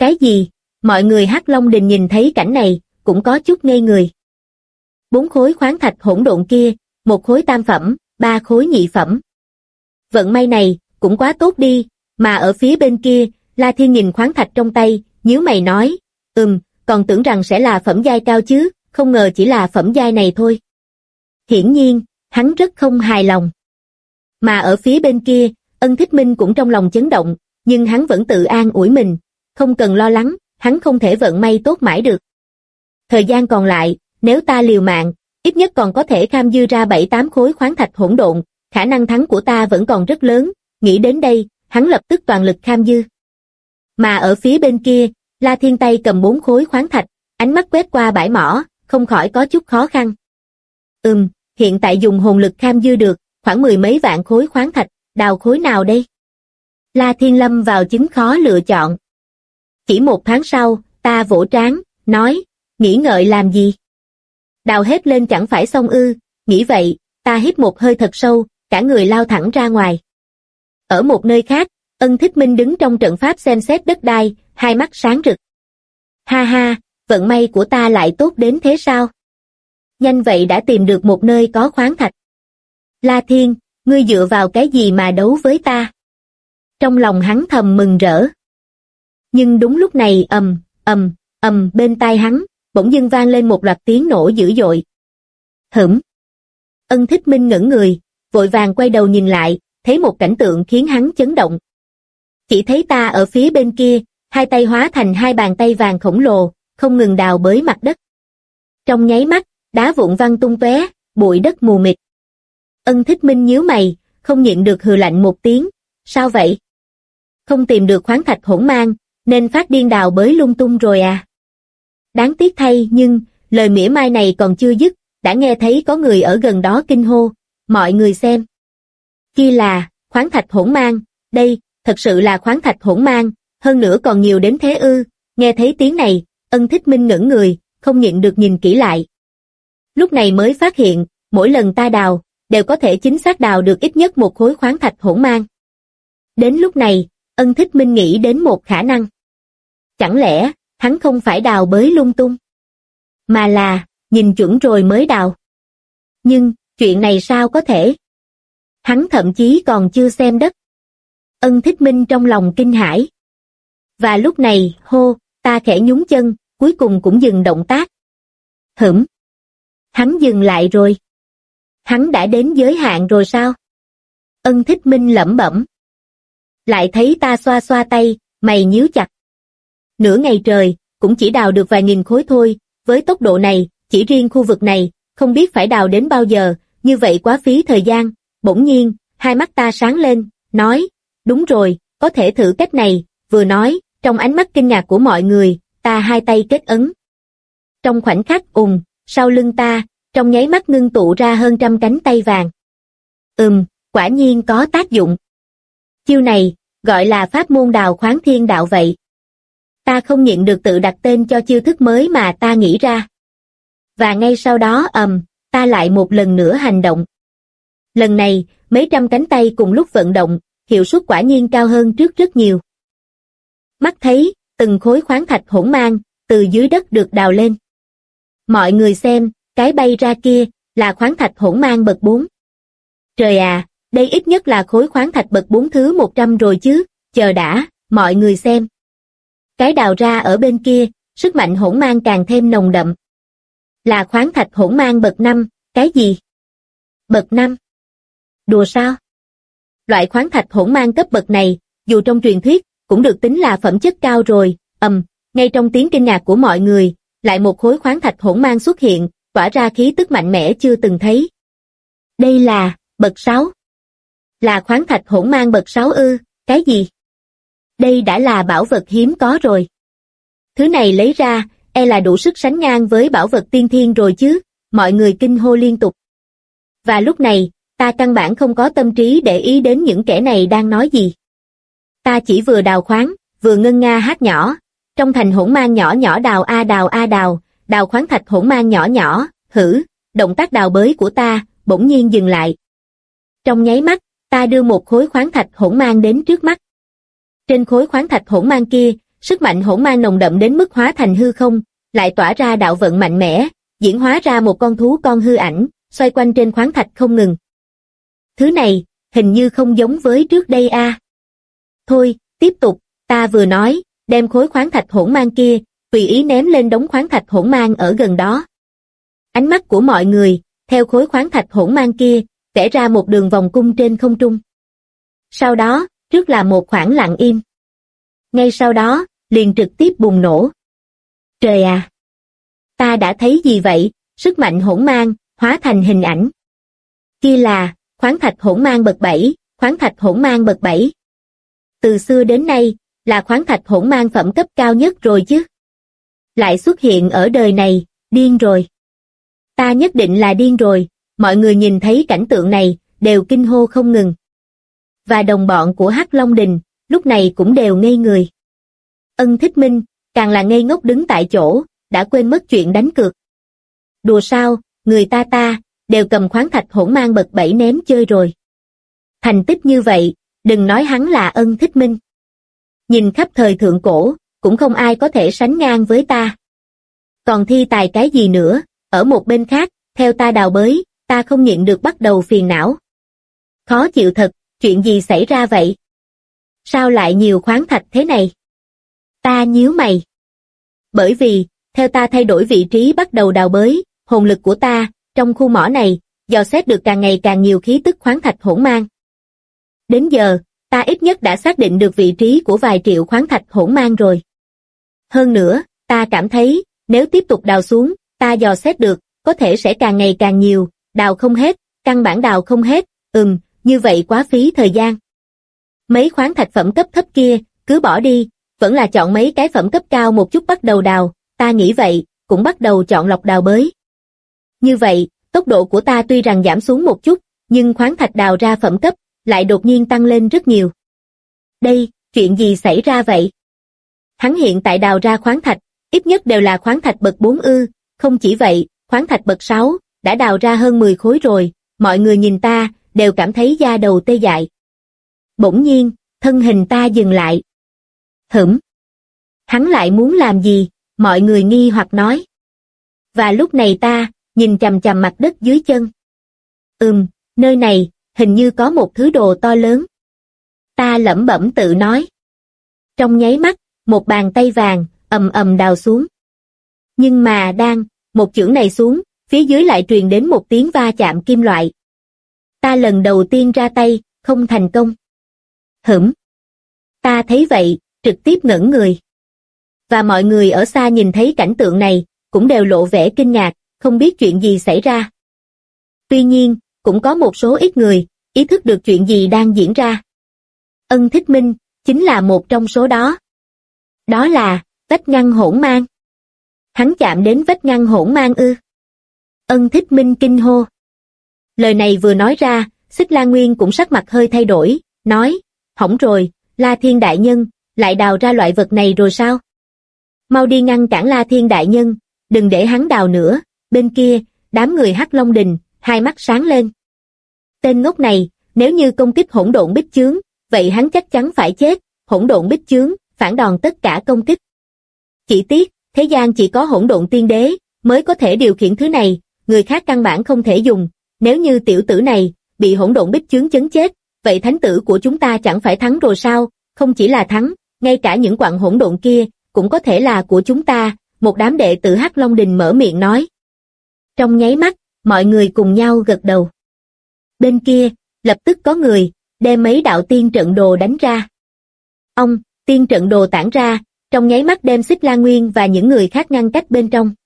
Cái gì? Mọi người Hắc Long Đình nhìn thấy cảnh này, cũng có chút ngây người. 4 khối khoáng thạch hỗn độn kia, 1 khối tam phẩm, 3 khối nhị phẩm. Vận may này, cũng quá tốt đi, mà ở phía bên kia, La Thiên nhìn khoáng thạch trong tay, nhíu mày nói, còn tưởng rằng sẽ là phẩm giai cao chứ, không ngờ chỉ là phẩm giai này thôi. Hiển nhiên, hắn rất không hài lòng. Mà ở phía bên kia, Ân Thích Minh cũng trong lòng chấn động, nhưng hắn vẫn tự an ủi mình, không cần lo lắng, hắn không thể vận may tốt mãi được. Thời gian còn lại, nếu ta liều mạng, ít nhất còn có thể kham dư ra 7-8 khối khoáng thạch hỗn độn, khả năng thắng của ta vẫn còn rất lớn, nghĩ đến đây, hắn lập tức toàn lực kham dư. Mà ở phía bên kia, La Thiên tay cầm 4 khối khoáng thạch, ánh mắt quét qua bãi mỏ, không khỏi có chút khó khăn. Hiện tại dùng hồn lực kham dư được, khoảng 10 mấy vạn khối khoáng thạch, đào khối nào đây? La Thiên lâm vào chính khó lựa chọn. Chỉ 1 tháng sau, ta vỗ trán, nói, nghĩ ngợi làm gì? Đào hết lên chẳng phải xong ư, nghĩ vậy, ta hít một hơi thật sâu, cả người lao thẳng ra ngoài. Ở một nơi khác, Ân Thích Minh đứng trong trận pháp xem xét đất đai, hai mắt sáng rực. Ha ha, vận may của ta lại tốt đến thế sao? Nhanh vậy đã tìm được một nơi có khoáng thạch. La Thiên, ngươi dựa vào cái gì mà đấu với ta? Trong lòng hắn thầm mừng rỡ. Nhưng đúng lúc này bên tai hắn, bỗng dưng vang lên một loạt tiếng nổ dữ dội. Ân Thích Minh ngẩng người, vội vàng quay đầu nhìn lại, thấy một cảnh tượng khiến hắn chấn động. Chỉ thấy ta ở phía bên kia, hai tay hóa thành 2 bàn tay vàng khổng lồ, không ngừng đào bới mặt đất. Trong nháy mắt, đá vụn văng tung tóe, bụi đất mù mịt. Ân Thích Minh nhíu mày, không nhịn được hừ lạnh một tiếng, sao vậy? Không tìm được khoáng thạch hỗn mang, nên phát điên đào bới lung tung rồi à? Đáng tiếc thay nhưng, lời mỉa mai này còn chưa dứt, đã nghe thấy có người ở gần đó kinh hô, mọi người xem. Kia là, khoáng thạch hỗn mang, đây, thật sự là khoáng thạch hỗn mang, hơn nữa còn nhiều đến thế ư, nghe thấy tiếng này, Ân Thích Minh ngẩng người, không nhịn được nhìn kỹ lại. Lúc này mới phát hiện, mỗi lần ta đào, đều có thể chính xác đào được ít nhất 1 khối khoáng thạch hỗn mang. Đến lúc này, Ân Thích Minh nghĩ đến một khả năng. Chẳng lẽ, hắn không phải đào bới lung tung, mà là, nhìn chuẩn rồi mới đào. Nhưng, chuyện này sao có thể? Hắn thậm chí còn chưa xem đất. Ân Thích Minh trong lòng kinh hãi. Và lúc này, ta khẽ nhún chân, cuối cùng cũng dừng động tác. Hắn dừng lại rồi. Hắn đã đến giới hạn rồi sao? Ân Thích Minh lẩm bẩm. Lại thấy ta xoa xoa tay, mày nhíu chặt. Nửa ngày trời, cũng chỉ đào được vài nghìn khối thôi, với tốc độ này, chỉ riêng khu vực này, không biết phải đào đến bao giờ, như vậy quá phí thời gian. Bỗng nhiên, hai mắt ta sáng lên, nói, đúng rồi, có thể thử cách này, vừa nói, trong ánh mắt kinh ngạc của mọi người, ta hai tay kết ấn. Trong khoảnh khắc sau lưng ta, trong nháy mắt ngưng tụ ra hơn 100 cánh tay vàng. Quả nhiên có tác dụng. Chiêu này, gọi là pháp môn đào khoáng thiên đạo vậy. Ta không nhịn được tự đặt tên cho chiêu thức mới mà ta nghĩ ra. Và ngay sau đó ta lại một lần nữa hành động. Lần này, mấy trăm cánh tay cùng lúc vận động, hiệu suất quả nhiên cao hơn trước rất nhiều. Mắt thấy, từng khối khoáng thạch hỗn mang, từ dưới đất được đào lên. Mọi người xem, cái bay ra kia, là khoáng thạch hỗn mang bậc 4. Trời à, đây ít nhất là khối khoáng thạch bậc 4 thứ 100 rồi chứ, chờ đã, mọi người xem. Cái đào ra ở bên kia, sức mạnh hỗn mang càng thêm nồng đậm. Là khoáng thạch hỗn mang bậc 5, cái gì? Bậc 5? Đùa sao? Loại khoáng thạch hỗn mang cấp bậc này, dù trong truyền thuyết, cũng được tính là phẩm chất cao rồi, ngay trong tiếng kinh ngạc của mọi người, lại một khối khoáng thạch hỗn mang xuất hiện, tỏa ra khí tức mạnh mẽ chưa từng thấy. Đây là, bậc 6. Là khoáng thạch hỗn mang bậc 6 ư, cái gì? Đây đã là bảo vật hiếm có rồi. Thứ này lấy ra, là đủ sức sánh ngang với bảo vật tiên thiên rồi chứ, mọi người kinh hô liên tục. Và lúc này, ta căn bản không có tâm trí để ý đến những kẻ này đang nói gì. Ta chỉ vừa đào khoáng, vừa ngân nga hát nhỏ, trong thành hỗn mang nhỏ nhỏ đào a đào a đào, đào khoáng thạch hỗn mang nhỏ nhỏ, động tác đào bới của ta, bỗng nhiên dừng lại. Trong nháy mắt, ta đưa một khối khoáng thạch hỗn mang đến trước mắt. Trên khối khoáng thạch hỗn mang kia, sức mạnh hỗn mang nồng đậm đến mức hóa thành hư không, lại tỏa ra đạo vận mạnh mẽ, diễn hóa ra một con thú con hư ảnh, xoay quanh trên khoáng thạch không ngừng. Thứ này, hình như không giống với trước đây a. Thôi, tiếp tục, ta vừa nói, đem khối khoáng thạch hỗn mang kia, tùy ý ném lên đống khoáng thạch hỗn mang ở gần đó. Ánh mắt của mọi người, theo khối khoáng thạch hỗn mang kia, vẽ ra một đường vòng cung trên không trung. Sau đó, trước là một khoảng lặng im. Ngay sau đó, liền trực tiếp bùng nổ. Trời à! Ta đã thấy gì vậy? Sức mạnh hỗn mang, hóa thành hình ảnh. Kia là, khoáng thạch hỗn mang bậc 7, khoáng thạch hỗn mang bậc 7. Từ xưa đến nay, là khoáng thạch hỗn mang phẩm cấp cao nhất rồi chứ. Lại xuất hiện ở đời này, điên rồi. Ta nhất định là điên rồi, mọi người nhìn thấy cảnh tượng này, đều kinh hô không ngừng. Và đồng bọn của Hắc Long Đình, lúc này cũng đều ngây người. Ân Thích Minh, càng là ngây ngốc đứng tại chỗ, đã quên mất chuyện đánh cược. Đùa sao, người ta, đều cầm khoáng thạch hỗn mang bậc 7 ném chơi rồi. Thành tích như vậy, đừng nói hắn là Ân Thích Minh. Nhìn khắp thời thượng cổ, cũng không ai có thể sánh ngang với ta. Còn thi tài cái gì nữa, ở một bên khác, theo ta đào bới, ta không nhịn được bắt đầu phiền não. Khó chịu thật, chuyện gì xảy ra vậy? Sao lại nhiều khoáng thạch thế này? Ta nhíu mày. Bởi vì, theo ta thay đổi vị trí bắt đầu đào bới, hồn lực của ta, trong khu mỏ này, dò xét được càng ngày càng nhiều khí tức khoáng thạch hỗn mang. Đến giờ, ta ít nhất đã xác định được vị trí của vài triệu khoáng thạch hỗn mang rồi. Hơn nữa, ta cảm thấy, nếu tiếp tục đào xuống, ta dò xét được, có thể sẽ càng ngày càng nhiều, đào không hết, căn bản đào không hết, như vậy quá phí thời gian. Mấy khoáng thạch phẩm cấp thấp kia, cứ bỏ đi, vẫn là chọn mấy cái phẩm cấp cao một chút bắt đầu đào, ta nghĩ vậy, cũng bắt đầu chọn lọc đào bới. Như vậy, tốc độ của ta tuy rằng giảm xuống một chút, nhưng khoáng thạch đào ra phẩm cấp, lại đột nhiên tăng lên rất nhiều. Đây, chuyện gì xảy ra vậy? Hắn hiện tại đào ra khoáng thạch, ít nhất đều là khoáng thạch bậc 4 ư, không chỉ vậy, khoáng thạch bậc 6, đã đào ra hơn 10 khối rồi, mọi người nhìn ta, đều cảm thấy da đầu tê dại. Bỗng nhiên, thân hình ta dừng lại. Hắn lại muốn làm gì? Mọi người nghi hoặc nói. Và lúc này ta, nhìn chằm chằm mặt đất dưới chân. Nơi này, hình như có một thứ đồ to lớn. Ta lẩm bẩm tự nói. Trong nháy mắt, một bàn tay vàng, ầm ầm đào xuống. Nhưng mà một chưởng này xuống, phía dưới lại truyền đến một tiếng va chạm kim loại. Ta lần đầu tiên ra tay, không thành công. Ta thấy vậy, trực tiếp ngẩn người. Và mọi người ở xa nhìn thấy cảnh tượng này, cũng đều lộ vẻ kinh ngạc, không biết chuyện gì xảy ra. Tuy nhiên, cũng có một số ít người, ý thức được chuyện gì đang diễn ra. Ân Thích Minh, chính là một trong số đó. Đó là, vách ngăn hỗn mang. Hắn chạm đến vách ngăn hỗn mang ư? Ân Thích Minh kinh hô. Lời này vừa nói ra, Xích La Nguyên cũng sắc mặt hơi thay đổi, nói, hỏng rồi, La Thiên Đại Nhân, lại đào ra loại vật này rồi sao? Mau đi ngăn cản La Thiên Đại Nhân, đừng để hắn đào nữa. Bên kia, đám người Hắc Long Đình, hai mắt sáng lên. Tên ngốc này, nếu như công kích hỗn độn bích chướng, vậy hắn chắc chắn phải chết, hỗn độn bích chướng, phản đòn tất cả công kích. Chỉ tiếc, thế gian chỉ có hỗn độn tiên đế, mới có thể điều khiển thứ này, người khác căn bản không thể dùng. Nếu như tiểu tử này, bị hỗn độn bích chướng chấn chết, vậy thánh tử của chúng ta chẳng phải thắng rồi sao? Không chỉ là thắng, ngay cả những quặng hỗn độn kia, cũng có thể là của chúng ta, một đám đệ tử Hắc Long Đình mở miệng nói. Trong nháy mắt, mọi người cùng nhau gật đầu. Bên kia, lập tức có người, đem mấy đạo tiên trận đồ đánh ra. Tiên trận đồ tản ra, trong nháy mắt đem Xích La Nguyên và những người khác ngăn cách bên trong.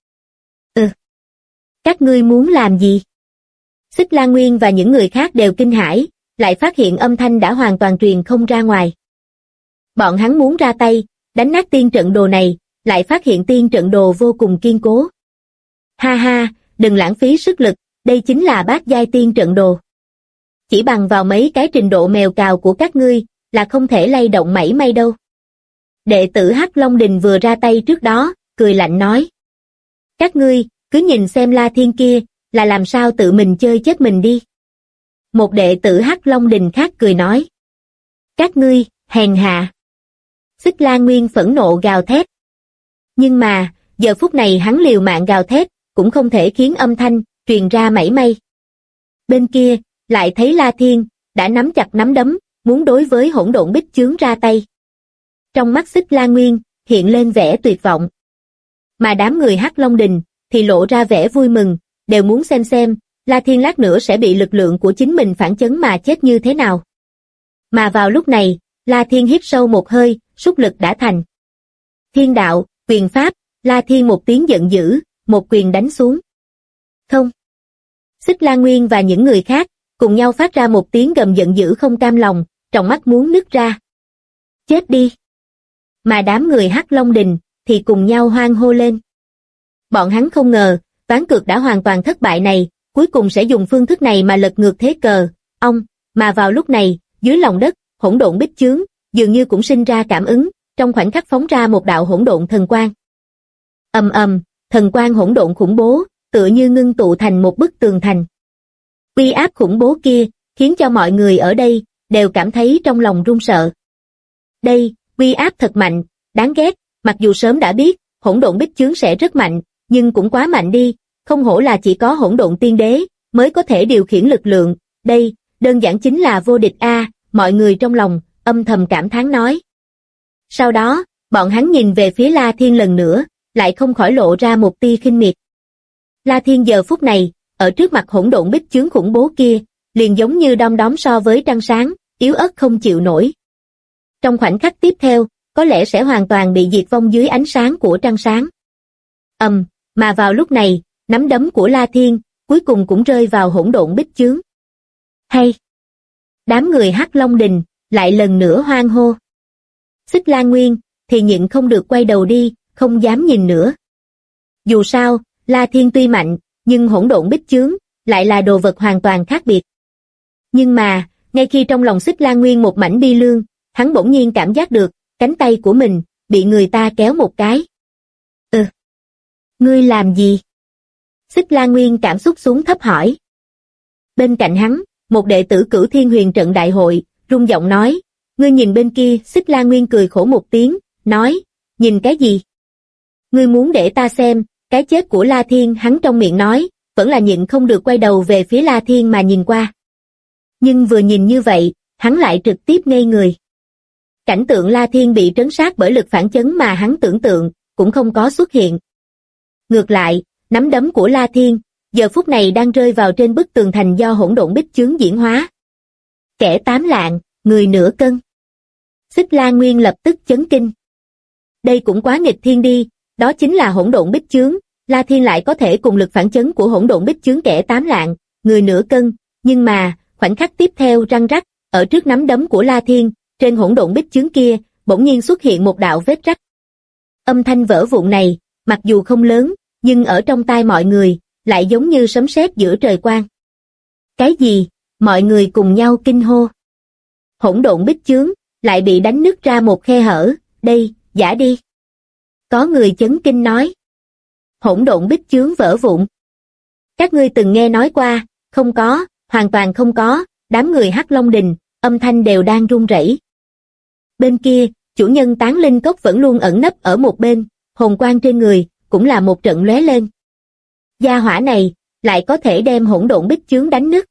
Các ngươi muốn làm gì? Xích La Nguyên và những người khác đều kinh hãi, lại phát hiện âm thanh đã hoàn toàn truyền không ra ngoài. Bọn hắn muốn ra tay, đánh nát tiên trận đồ này, lại phát hiện tiên trận đồ vô cùng kiên cố. Ha ha, đừng lãng phí sức lực, đây chính là bát giai tiên trận đồ. Chỉ bằng vào mấy cái trình độ mèo cào của các ngươi, là không thể lay động mảy may đâu. Đệ tử Hắc Long Đình vừa ra tay trước đó, cười lạnh nói. Các ngươi, cứ nhìn xem La Thiên kia, là làm sao tự mình chơi chết mình đi. Một đệ tử Hắc Long Đình khác cười nói. Các ngươi, hèn hạ. Xích La Nguyên phẫn nộ gào thét. Nhưng mà, giờ phút này hắn liều mạng gào thét, cũng không thể khiến âm thanh truyền ra mảy may. Bên kia, lại thấy La Thiên đã nắm chặt nắm đấm, muốn đối với hỗn độn bích chướng ra tay. Trong mắt Xích La Nguyên hiện lên vẻ tuyệt vọng. Mà đám người Hắc Long Đình thì lộ ra vẻ vui mừng, đều muốn xem La Thiên lát nữa sẽ bị lực lượng của chính mình phản chấn mà chết như thế nào. Mà vào lúc này, La Thiên hít sâu một hơi, xúc lực đã thành. Thiên đạo, quyền pháp, La Thiên một tiếng giận dữ, một quyền đánh xuống. Không. Xích La Nguyên và những người khác cùng nhau phát ra một tiếng gầm giận dữ không cam lòng, trong mắt muốn nứt ra. Chết đi. Mà đám người Hắc Long Đình thì cùng nhau hoan hô lên. Bọn hắn không ngờ, ván cược đã hoàn toàn thất bại này, cuối cùng sẽ dùng phương thức này mà lật ngược thế cờ. Mà vào lúc này, dưới lòng đất, hỗn độn bích chướng dường như cũng sinh ra cảm ứng, trong khoảnh khắc phóng ra một đạo hỗn độn thần quang. Thần quang hỗn độn khủng bố, tựa như ngưng tụ thành một bức tường thành. Uy áp khủng bố kia, khiến cho mọi người ở đây đều cảm thấy trong lòng run sợ. Đây, uy áp thật mạnh, đáng ghét, mặc dù sớm đã biết, hỗn độn bích chướng sẽ rất mạnh, nhưng cũng quá mạnh đi, không hổ là chỉ có hỗn độn tiên đế mới có thể điều khiển lực lượng, đây, đơn giản chính là vô địch a, mọi người trong lòng âm thầm cảm thán nói. Sau đó, bọn hắn nhìn về phía La Thiên lần nữa, lại không khỏi lộ ra một tia khinh miệt. La Thiên giờ phút này, ở trước mặt hỗn độn bích chướng khủng bố kia, liền giống như đom đóm so với trăng sáng, yếu ớt không chịu nổi. Trong khoảnh khắc tiếp theo, có lẽ sẽ hoàn toàn bị diệt vong dưới ánh sáng của trăng sáng. Mà vào lúc này, nắm đấm của La Thiên, cuối cùng cũng rơi vào hỗn độn bích chướng. Hay! Đám người Hắc Long Đình, lại lần nữa hoan hô. Xích La Nguyên, thì nhịn không được quay đầu đi, không dám nhìn nữa. Dù sao, La Thiên tuy mạnh, nhưng hỗn độn bích chướng, lại là đồ vật hoàn toàn khác biệt. Nhưng mà, ngay khi trong lòng Xích La Nguyên một mảnh bi lương, hắn bỗng nhiên cảm giác được, cánh tay của mình, bị người ta kéo một cái. Ngươi làm gì? Xích La Nguyên cảm xúc xuống thấp hỏi. Bên cạnh hắn, một đệ tử Cửu Thiên Huyền Trận Đại Hội, rung giọng nói, ngươi nhìn bên kia. Xích La Nguyên cười khổ một tiếng, nói, nhìn cái gì? Ngươi muốn để ta xem cái chết của La Thiên? Hắn trong miệng nói, vẫn là nhịn không được quay đầu về phía La Thiên mà nhìn qua. Nhưng vừa nhìn như vậy, hắn lại trực tiếp ngây người. Cảnh tượng La Thiên bị trấn sát bởi lực phản chấn mà hắn tưởng tượng, cũng không có xuất hiện. Ngược lại, nắm đấm của La Thiên, giờ phút này đang rơi vào trên bức tường thành do hỗn độn bích chướng diễn hóa. Kẻ 8 lạng, người nửa cân. Xích La Nguyên lập tức chấn kinh. Đây cũng quá nghịch thiên đi, đó chính là hỗn độn bích chướng, La Thiên lại có thể cùng lực phản chấn của hỗn độn bích chướng kẻ 8 lạng, người nửa cân, nhưng mà, khoảnh khắc tiếp theo răng rắc, ở trước nắm đấm của La Thiên, trên hỗn độn bích chướng kia, bỗng nhiên xuất hiện một đạo vết rách. Âm thanh vỡ vụn này, mặc dù không lớn, nhưng ở trong tai mọi người, lại giống như sấm sét giữa trời quang. Cái gì? Mọi người cùng nhau kinh hô. Hỗn độn bích chướng, lại bị đánh nứt ra một khe hở, đây, giả đi. Có người chấn kinh nói. Hỗn độn bích chướng vỡ vụn. Các ngươi từng nghe nói qua, không có, hoàn toàn không có, đám người Hắc Long Đình, âm thanh đều đang run rẩy. Bên kia, chủ nhân Tán Linh Cốc vẫn luôn ẩn nấp ở một bên, hồn quang trên người, cũng là một trận lóe lên. Gia hỏa này, lại có thể đem hỗn độn bích chướng đánh nứt.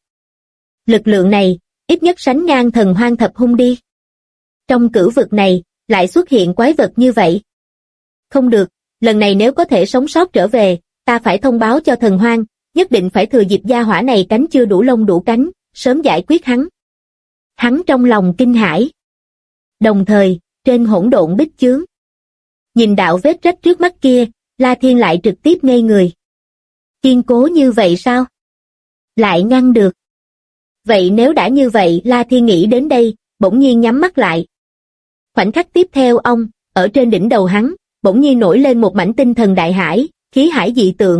Lực lượng này, ít nhất sánh ngang thần hoang thập hung đi. Trong cửu vực này, lại xuất hiện quái vật như vậy. Không được, lần này nếu có thể sống sót trở về, ta phải thông báo cho thần hoang, nhất định phải thừa dịp gia hỏa này cánh chưa đủ lông đủ cánh, sớm giải quyết hắn. Hắn trong lòng kinh hãi. Đồng thời, trên hỗn độn bích chướng, nhìn đạo vết rách trước mắt kia, La Thiên lại trực tiếp ngây người. Kiên cố như vậy sao? Lại ngăn được. Vậy nếu đã như vậy, La Thiên nghĩ đến đây, bỗng nhiên nhắm mắt lại. Khoảnh khắc tiếp theo ở trên đỉnh đầu hắn, bỗng nhiên nổi lên một mảnh tinh thần đại hải, khí hải dị tượng,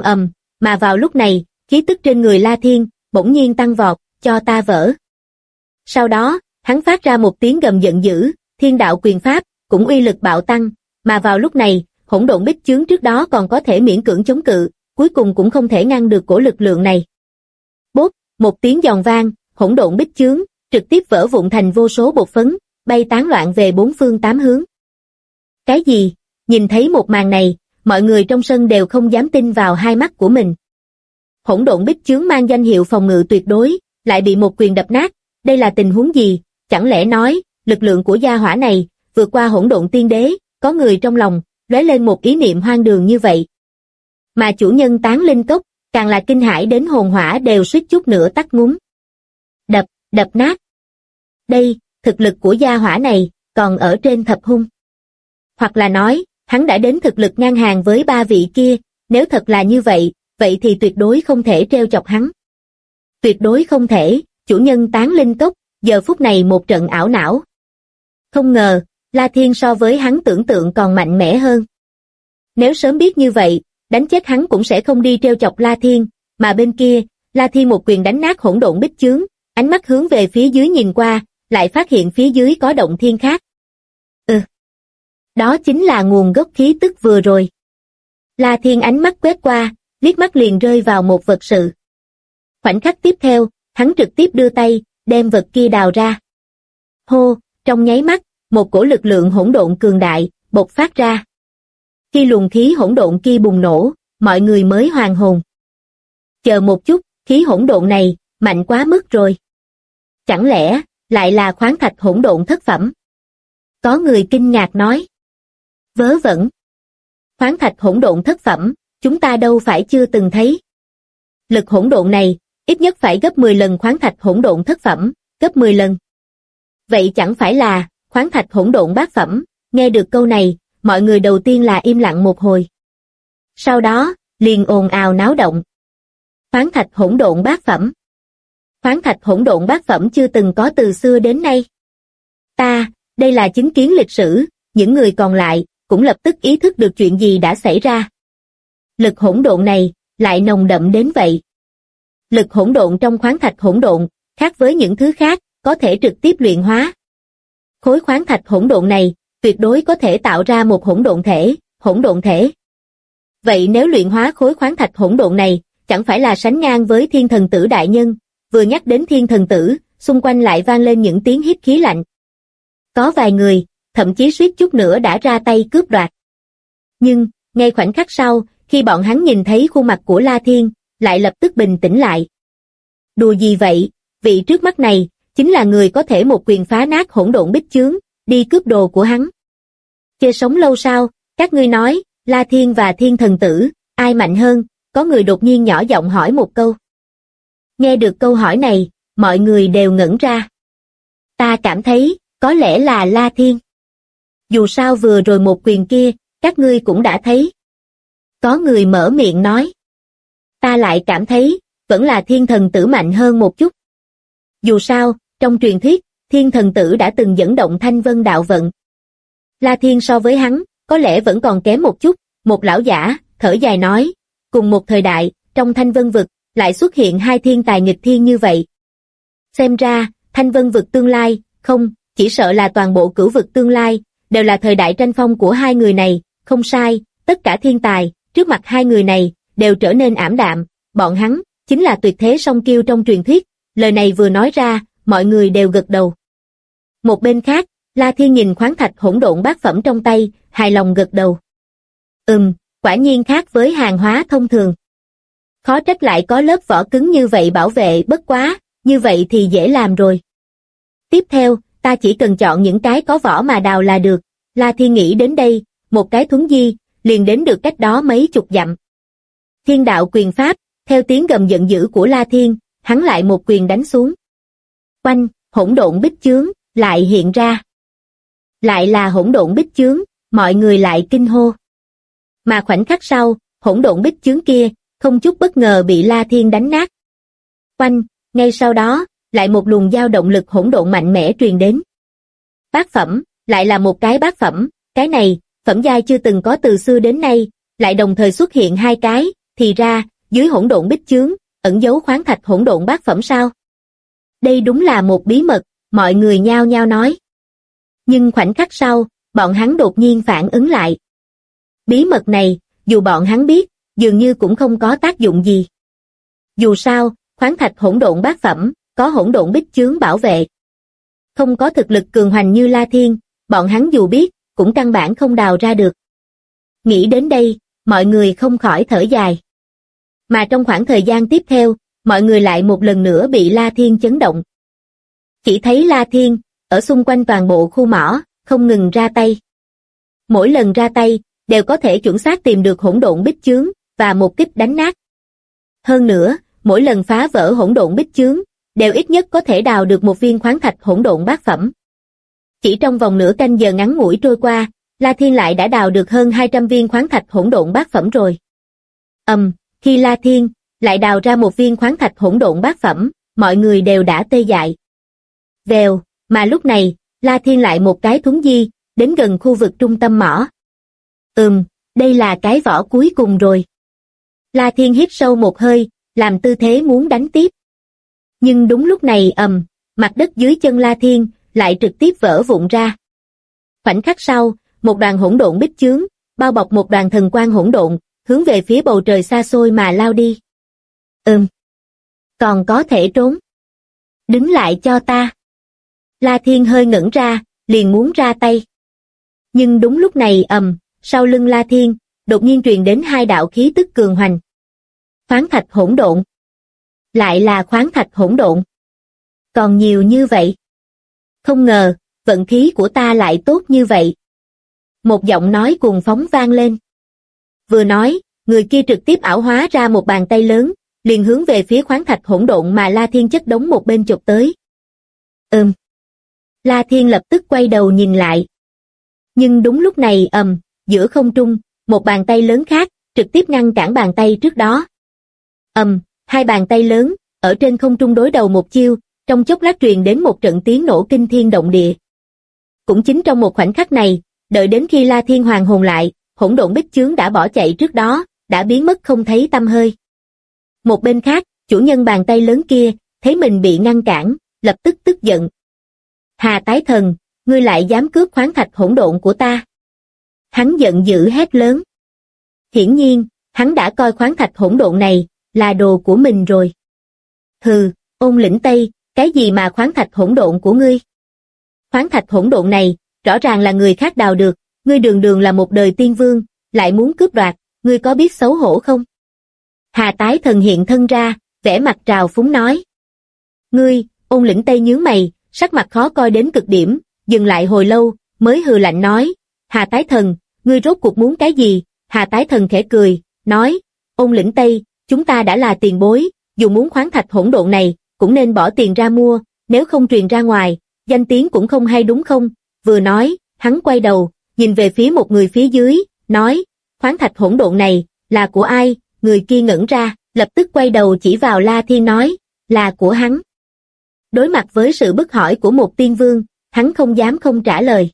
mà vào lúc này, khí tức trên người La Thiên, bỗng nhiên tăng vọt, cho ta vỡ. Sau đó, hắn phát ra một tiếng gầm giận dữ, thiên đạo quyền pháp, cũng uy lực bạo tăng, mà vào lúc này, hỗn độn bích chướng trước đó còn có thể miễn cưỡng chống cự, cuối cùng cũng không thể ngăn được cổ lực lượng này. Bốp, một tiếng giòn vang, hỗn độn bích chướng, trực tiếp vỡ vụn thành vô số bột phấn, bay tán loạn về bốn phương tám hướng. Cái gì? Nhìn thấy một màn này, mọi người trong sân đều không dám tin vào hai mắt của mình. Hỗn độn bích chướng mang danh hiệu phòng ngự tuyệt đối, lại bị một quyền đập nát, đây là tình huống gì? Chẳng lẽ nói, lực lượng của gia hỏa này, vượt qua hỗn độn tiên đế, có người trong lòng, lóe lên một ý niệm hoang đường như vậy. Mà chủ nhân tán linh cốc, càng là kinh hãi đến hồn hỏa đều suýt chút nữa tắt ngúm. Đập nát. Đây, thực lực của gia hỏa này, còn ở trên thập hung. Hoặc là nói, hắn đã đến thực lực ngang hàng với ba vị kia, nếu thật là như vậy, vậy thì tuyệt đối không thể trêu chọc hắn. Tuyệt đối không thể, chủ nhân tán linh cốc, giờ phút này một trận ảo não. Không ngờ, La Thiên so với hắn tưởng tượng còn mạnh mẽ hơn. Nếu sớm biết như vậy, đánh chết hắn cũng sẽ không đi trêu chọc La Thiên, mà bên kia, La Thiên một quyền đánh nát hỗn độn bích chướng, ánh mắt hướng về phía dưới nhìn qua, lại phát hiện phía dưới có động thiên khác. Đó chính là nguồn gốc khí tức vừa rồi. La Thiên ánh mắt quét qua, liếc mắt liền rơi vào một vật sự. Khoảnh khắc tiếp theo, hắn trực tiếp đưa tay, đem vật kia đào ra. Hô, trong nháy mắt, một cổ lực lượng hỗn độn cường đại, bộc phát ra. Khi luồng khí hỗn độn kia bùng nổ, mọi người mới hoàn hồn. Chờ một chút, khí hỗn độn này, mạnh quá mức rồi. Chẳng lẽ, lại là khoáng thạch hỗn độn thất phẩm? Có người kinh ngạc nói. Vớ vẩn. Khoáng thạch hỗn độn thất phẩm, chúng ta đâu phải chưa từng thấy. Lực hỗn độn này, ít nhất phải gấp 10 lần khoáng thạch hỗn độn thất phẩm, gấp 10 lần. Vậy chẳng phải là, khoáng thạch hỗn độn bát phẩm, nghe được câu này, mọi người đầu tiên là im lặng một hồi. Sau đó, liền ồn ào náo động. Khoáng thạch hỗn độn bát phẩm. Khoáng thạch hỗn độn bát phẩm chưa từng có từ xưa đến nay. Đây là chứng kiến lịch sử, những người còn lại, cũng lập tức ý thức được chuyện gì đã xảy ra. Lực hỗn độn này, lại nồng đậm đến vậy. Lực hỗn độn trong khoáng thạch hỗn độn, khác với những thứ khác, có thể trực tiếp luyện hóa. Khối khoáng thạch hỗn độn này, tuyệt đối có thể tạo ra một hỗn độn thể. Vậy nếu luyện hóa khối khoáng thạch hỗn độn này, chẳng phải là sánh ngang với thiên thần tử đại nhân? Vừa nhắc đến thiên thần tử, xung quanh lại vang lên những tiếng hít khí lạnh. Có vài người, thậm chí suýt chút nữa đã ra tay cướp đoạt. Nhưng, ngay khoảnh khắc sau, khi bọn hắn nhìn thấy khuôn mặt của La Thiên, lại lập tức bình tĩnh lại. Đùa gì vậy, vị trước mắt này, chính là người có thể một quyền phá nát hỗn độn bích chướng, đi cướp đồ của hắn. Chơi sống lâu sao, các ngươi nói, La Thiên và thiên thần tử, ai mạnh hơn, có người đột nhiên nhỏ giọng hỏi một câu. Nghe được câu hỏi này, mọi người đều ngẩn ra. Ta cảm thấy, có lẽ là La Thiên. Dù sao vừa rồi một quyền kia, các ngươi cũng đã thấy. Có người mở miệng nói. Ta lại cảm thấy, vẫn là thiên thần tử mạnh hơn một chút. Dù sao, trong truyền thuyết, thiên thần tử đã từng dẫn động thanh vân đạo vận. La Thiên so với hắn, có lẽ vẫn còn kém một chút, một lão giả, thở dài nói. Cùng một thời đại, trong thanh vân vực, lại xuất hiện hai thiên tài nghịch thiên như vậy. Xem ra, thanh vân vực tương lai, không, chỉ sợ là toàn bộ cửu vực tương lai, đều là thời đại tranh phong của hai người này, không sai, tất cả thiên tài, trước mặt hai người này, đều trở nên ảm đạm, bọn hắn, chính là tuyệt thế song kiêu trong truyền thuyết, lời này vừa nói ra, mọi người đều gật đầu. Một bên khác, La Thiên nhìn khoáng thạch hỗn độn bát phẩm trong tay, hài lòng gật đầu. Quả nhiên khác với hàng hóa thông thường. Khó trách lại có lớp vỏ cứng như vậy bảo vệ, bất quá, như vậy thì dễ làm rồi. Tiếp theo, ta chỉ cần chọn những cái có vỏ mà đào là được. La Thiên nghĩ đến đây, một cái thuấn di, liền đến được cách đó mấy chục dặm. Thiên đạo quyền pháp, theo tiếng gầm giận dữ của La Thiên, hắn lại một quyền đánh xuống. Oanh, hỗn độn bích chướng, lại hiện ra. Lại là hỗn độn bích chướng, mọi người lại kinh hô. Mà khoảnh khắc sau, hỗn độn bích chướng kia, không chút bất ngờ bị La Thiên đánh nát. Oanh, ngay sau đó, lại một luồng dao động lực hỗn độn mạnh mẽ truyền đến. Bát phẩm, lại là một cái bát phẩm, cái này, phẩm giai chưa từng có từ xưa đến nay, lại đồng thời xuất hiện hai cái, thì ra, dưới hỗn độn bích chướng, ẩn giấu khoáng thạch hỗn độn bát phẩm sao? Đây đúng là một bí mật, mọi người nhao nhao nói. Nhưng khoảnh khắc sau, bọn hắn đột nhiên phản ứng lại. Bí mật này, dù bọn hắn biết, dường như cũng không có tác dụng gì. Dù sao, khoáng thạch hỗn độn bát phẩm, có hỗn độn bích chướng bảo vệ. Không có thực lực cường hoành như La Thiên, bọn hắn dù biết, cũng căn bản không đào ra được. Nghĩ đến đây, mọi người không khỏi thở dài. Mà trong khoảng thời gian tiếp theo, mọi người lại một lần nữa bị La Thiên chấn động. Chỉ thấy La Thiên, ở xung quanh toàn bộ khu mỏ, không ngừng ra tay. Mỗi lần ra tay, đều có thể chuẩn xác tìm được hỗn độn bích chướng, và một kích đánh nát. Hơn nữa, mỗi lần phá vỡ hỗn độn bích chướng, đều ít nhất có thể đào được một viên khoáng thạch hỗn độn bát phẩm. Chỉ trong vòng nửa canh giờ ngắn ngủi trôi qua, La Thiên lại đã đào được hơn 200 viên khoáng thạch hỗn độn bát phẩm rồi. Khi La Thiên lại đào ra một viên khoáng thạch hỗn độn bát phẩm, mọi người đều đã tê dại. Vèo, mà lúc này, La Thiên lại một cái thuấn di, đến gần khu vực trung tâm mỏ. Đây là cái vỏ cuối cùng rồi. La Thiên hít sâu một hơi, làm tư thế muốn đánh tiếp. Nhưng đúng lúc này mặt đất dưới chân La Thiên lại trực tiếp vỡ vụn ra. Khoảnh khắc sau, một đoàn hỗn độn bích chướng, bao bọc một đoàn thần quang hỗn độn, hướng về phía bầu trời xa xôi mà lao đi. Còn có thể trốn. Đứng lại cho ta. La Thiên hơi ngẩn ra, liền muốn ra tay. Nhưng đúng lúc này sau lưng La Thiên, đột nhiên truyền đến hai đạo khí tức cường hoành. Khoáng thạch hỗn độn. Lại là khoáng thạch hỗn độn. Còn nhiều như vậy. Không ngờ, vận khí của ta lại tốt như vậy. Một giọng nói cuồng phóng vang lên. Vừa nói, người kia trực tiếp ảo hóa ra một bàn tay lớn, liền hướng về phía khoáng thạch hỗn độn mà La Thiên chất đống một bên chụp tới. La Thiên lập tức quay đầu nhìn lại. Nhưng đúng lúc này giữa không trung, một bàn tay lớn khác, trực tiếp ngăn cản bàn tay trước đó. Hai bàn tay lớn, ở trên không trung đối đầu một chiêu, trong chốc lát truyền đến một trận tiếng nổ kinh thiên động địa. Cũng chính trong một khoảnh khắc này, đợi đến khi La Thiên hoàn hồn lại, hỗn độn bích chướng đã bỏ chạy trước đó, đã biến mất không thấy tăm hơi. Một bên khác, chủ nhân bàn tay lớn kia, thấy mình bị ngăn cản, lập tức tức giận. Hà Tái Thần, ngươi lại dám cướp khoáng thạch hỗn độn của ta. Hắn giận dữ hét lớn. Hiển nhiên, hắn đã coi khoáng thạch hỗn độn này là đồ của mình rồi. Hừ, Ôn Lĩnh Tây, cái gì mà khoáng thạch hỗn độn của ngươi? Khoáng thạch hỗn độn này, rõ ràng là người khác đào được, ngươi đường đường là một đời tiên vương, lại muốn cướp đoạt, ngươi có biết xấu hổ không? Hà Tái Thần hiện thân ra, vẻ mặt trào phúng nói. Ngươi, Ôn Lĩnh Tây nhướng mày, sắc mặt khó coi đến cực điểm, dừng lại hồi lâu, mới hừ lạnh nói. Hà Tái Thần, ngươi rốt cuộc muốn cái gì? Hà Tái Thần khẽ cười, nói. Ôn Lĩnh Tây, chúng ta đã là tiền bối, dù muốn khoáng thạch hỗn độn này, cũng nên bỏ tiền ra mua, nếu không truyền ra ngoài, danh tiếng cũng không hay đúng không? Vừa nói, hắn quay đầu, nhìn về phía một người phía dưới, nói, khoáng thạch hỗn độn này, là của ai? Người kia ngẩn ra, lập tức quay đầu chỉ vào La Thiên nói, là của hắn. Đối mặt với sự bức hỏi của một tiên vương, hắn không dám không trả lời.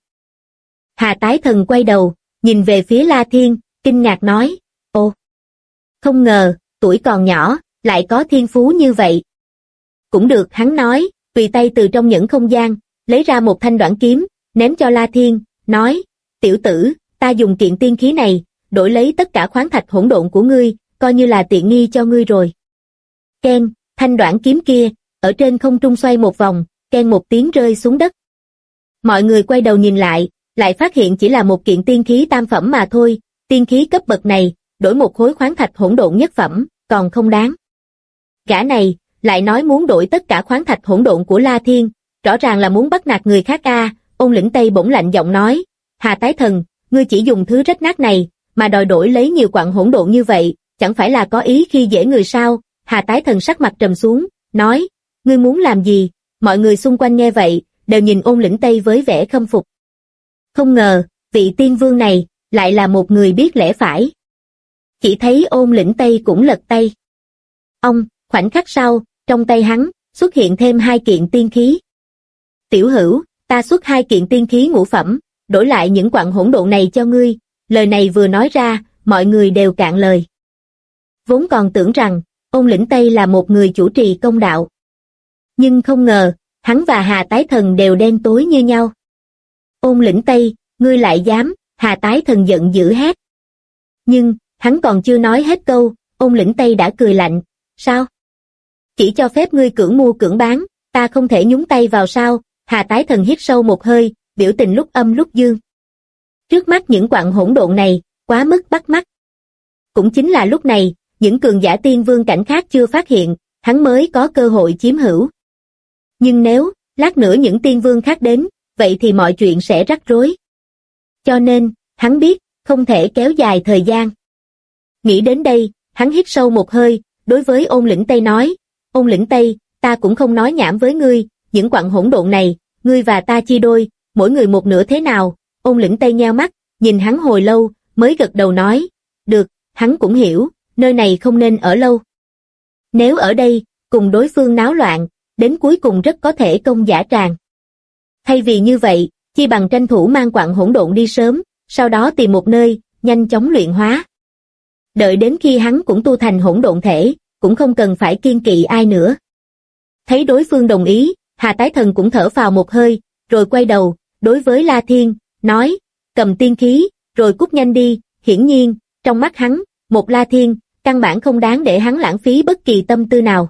Hà Tái Thần quay đầu, nhìn về phía La Thiên, kinh ngạc nói, ô, không ngờ, tuổi còn nhỏ, lại có thiên phú như vậy. Cũng được, hắn nói, tùy tay từ trong những không gian, lấy ra một thanh đoản kiếm, ném cho La Thiên, nói, tiểu tử, ta dùng kiện tiên khí này, đổi lấy tất cả khoáng thạch hỗn độn của ngươi, coi như là tiện nghi cho ngươi rồi. Keng, thanh đoản kiếm kia, ở trên không trung xoay một vòng, keng một tiếng rơi xuống đất. Mọi người quay đầu nhìn lại phát hiện chỉ là một kiện tiên khí tam phẩm mà thôi, tiên khí cấp bậc này, đổi một khối khoáng thạch hỗn độn nhất phẩm, còn không đáng. Gã này, lại nói muốn đổi tất cả khoáng thạch hỗn độn của La Thiên, rõ ràng là muốn bắt nạt người khác a. Ôn Lĩnh Tây bỗng lạnh giọng nói, Hà Tái Thần, ngươi chỉ dùng thứ rách nát này, mà đòi đổi lấy nhiều quặng hỗn độn như vậy, chẳng phải là có ý khi dễ người sao? Hà Tái Thần sắc mặt trầm xuống, nói, ngươi muốn làm gì? Mọi người xung quanh nghe vậy, đều nhìn Ôn Lĩnh Tây với vẻ khâm phục. Không ngờ, vị tiên vương này, lại là một người biết lẽ phải. Chỉ thấy Ôn Lĩnh Tây cũng lật tay. Khoảnh khắc sau, trong tay hắn, xuất hiện thêm 2 kiện tiên khí. Tiểu hữu, ta xuất 2 kiện tiên khí ngũ phẩm, đổi lại những quặng hỗn độn này cho ngươi. Lời này vừa nói ra, mọi người đều cạn lời. Vốn còn tưởng rằng, Ôn Lĩnh Tây là một người chủ trì công đạo. Nhưng không ngờ, hắn và Hà Tái Thần đều đen tối như nhau. Ôn Lĩnh Tây, ngươi lại dám? Hà Tái Thần giận dữ hét. Nhưng, hắn còn chưa nói hết câu, Ôn Lĩnh Tây đã cười lạnh. Sao? Chỉ cho phép ngươi cưỡng mua cưỡng bán, ta không thể nhúng tay vào sao? Hà Tái Thần hít sâu một hơi, biểu tình lúc âm lúc dương. Trước mắt những quặng hỗn độn này, quá mức bắt mắt. Cũng chính là lúc này, những cường giả tiên vương cảnh khác chưa phát hiện, hắn mới có cơ hội chiếm hữu. Nhưng nếu, lát nữa những tiên vương khác đến, vậy thì mọi chuyện sẽ rắc rối. Cho nên, hắn biết, không thể kéo dài thời gian. Nghĩ đến đây, hắn hít sâu một hơi, đối với Ôn Lĩnh Tây nói, Ôn Lĩnh Tây, ta cũng không nói nhảm với ngươi, những quặng hỗn độn này, ngươi và ta chia đôi, mỗi người một nửa thế nào? Ôn Lĩnh Tây nheo mắt, nhìn hắn hồi lâu, mới gật đầu nói, được, hắn cũng hiểu, nơi này không nên ở lâu. Nếu ở đây, cùng đối phương náo loạn, đến cuối cùng rất có thể công dã tràng. Thay vì như vậy, chi bằng tranh thủ mang quặng hỗn độn đi sớm, sau đó tìm một nơi, nhanh chóng luyện hóa. Đợi đến khi hắn cũng tu thành hỗn độn thể, cũng không cần phải kiêng kỵ ai nữa. Thấy đối phương đồng ý, Hà Tái Thần cũng thở phào một hơi, rồi quay đầu, đối với La Thiên, nói, cầm tiên khí, rồi cút nhanh đi, hiển nhiên, trong mắt hắn, một La Thiên, căn bản không đáng để hắn lãng phí bất kỳ tâm tư nào.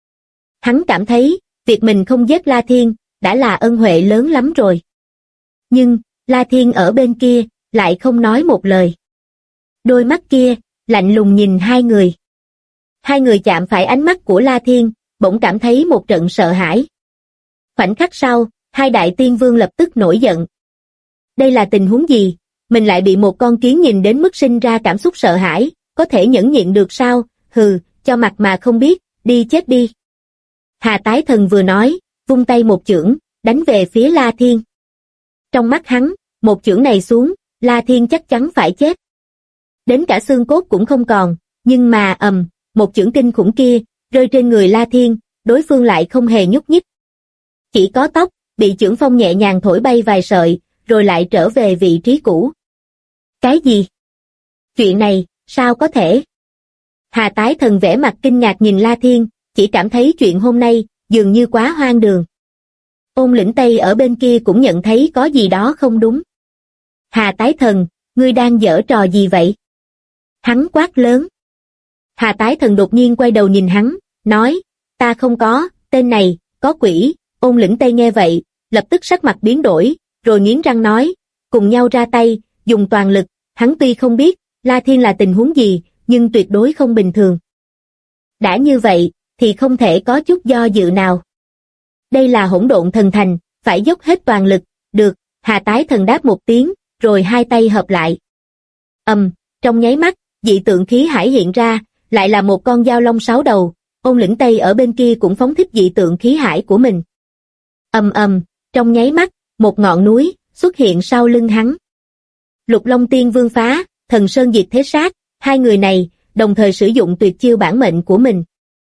Hắn cảm thấy, việc mình không giết La Thiên, đã là ân huệ lớn lắm rồi. Nhưng, La Thiên ở bên kia, lại không nói một lời. Đôi mắt kia, lạnh lùng nhìn hai người. Hai người chạm phải ánh mắt của La Thiên, bỗng cảm thấy một trận sợ hãi. Khoảnh khắc sau, hai đại tiên vương lập tức nổi giận. Đây là tình huống gì? Mình lại bị một con kiến nhìn đến mức sinh ra cảm xúc sợ hãi, có thể nhẫn nhịn được sao? Hừ, cho mặt mà không biết, đi chết đi. Hà Tái Thần vừa nói, vung tay một chưởng, đánh về phía La Thiên. Trong mắt hắn, một chưởng này xuống, La Thiên chắc chắn phải chết. Đến cả xương cốt cũng không còn, nhưng mà một chưởng kinh khủng kia, rơi trên người La Thiên, đối phương lại không hề nhúc nhích. Chỉ có tóc, bị chưởng phong nhẹ nhàng thổi bay vài sợi, rồi lại trở về vị trí cũ. Cái gì? Chuyện này, sao có thể? Hà Tái Thần vẻ mặt kinh ngạc nhìn La Thiên, chỉ cảm thấy chuyện hôm nay, dường như quá hoang đường. Ôn Lĩnh Tây ở bên kia cũng nhận thấy có gì đó không đúng. Hà Tái Thần, ngươi đang giở trò gì vậy? Hắn quát lớn. Hà Tái Thần đột nhiên quay đầu nhìn hắn, nói, ta không có, tên này, có quỷ. Ôn Lĩnh Tây nghe vậy, lập tức sắc mặt biến đổi, rồi nghiến răng nói, cùng nhau ra tay, dùng toàn lực, hắn tuy không biết, La Thiên là tình huống gì, nhưng tuyệt đối không bình thường. Đã như vậy, thì không thể có chút do dự nào. Đây là hỗn độn thần thành, phải dốc hết toàn lực, được, Hà Tái Thần đáp một tiếng, rồi hai tay hợp lại. Trong nháy mắt, dị tượng khí hải hiện ra, lại là một con dao long 6 đầu, Ôn Lĩnh Tây ở bên kia cũng phóng thích dị tượng khí hải của mình. Trong nháy mắt, một ngọn núi xuất hiện sau lưng hắn. Lục Long Tiên Vương phá, Thần Sơn diệt thế sát, hai người này đồng thời sử dụng tuyệt chiêu bản mệnh của mình.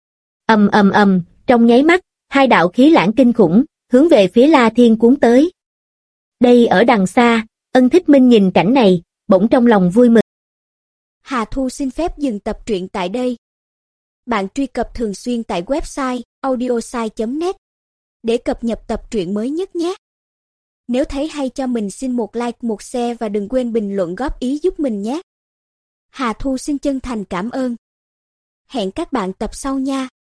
Trong nháy mắt, hai đạo khí lãng kinh khủng hướng về phía La Thiên cuốn tới. Đây ở đằng xa, Ân Thích Minh nhìn cảnh này, bỗng trong lòng vui mừng. Hà Thu xin phép dừng tập truyện tại đây. Bạn truy cập thường xuyên tại website audiosai.net để cập nhật tập truyện mới nhất nhé. Nếu thấy hay cho mình xin một like, một share và đừng quên bình luận góp ý giúp mình nhé. Hà Thu xin chân thành cảm ơn. Hẹn các bạn tập sau nha.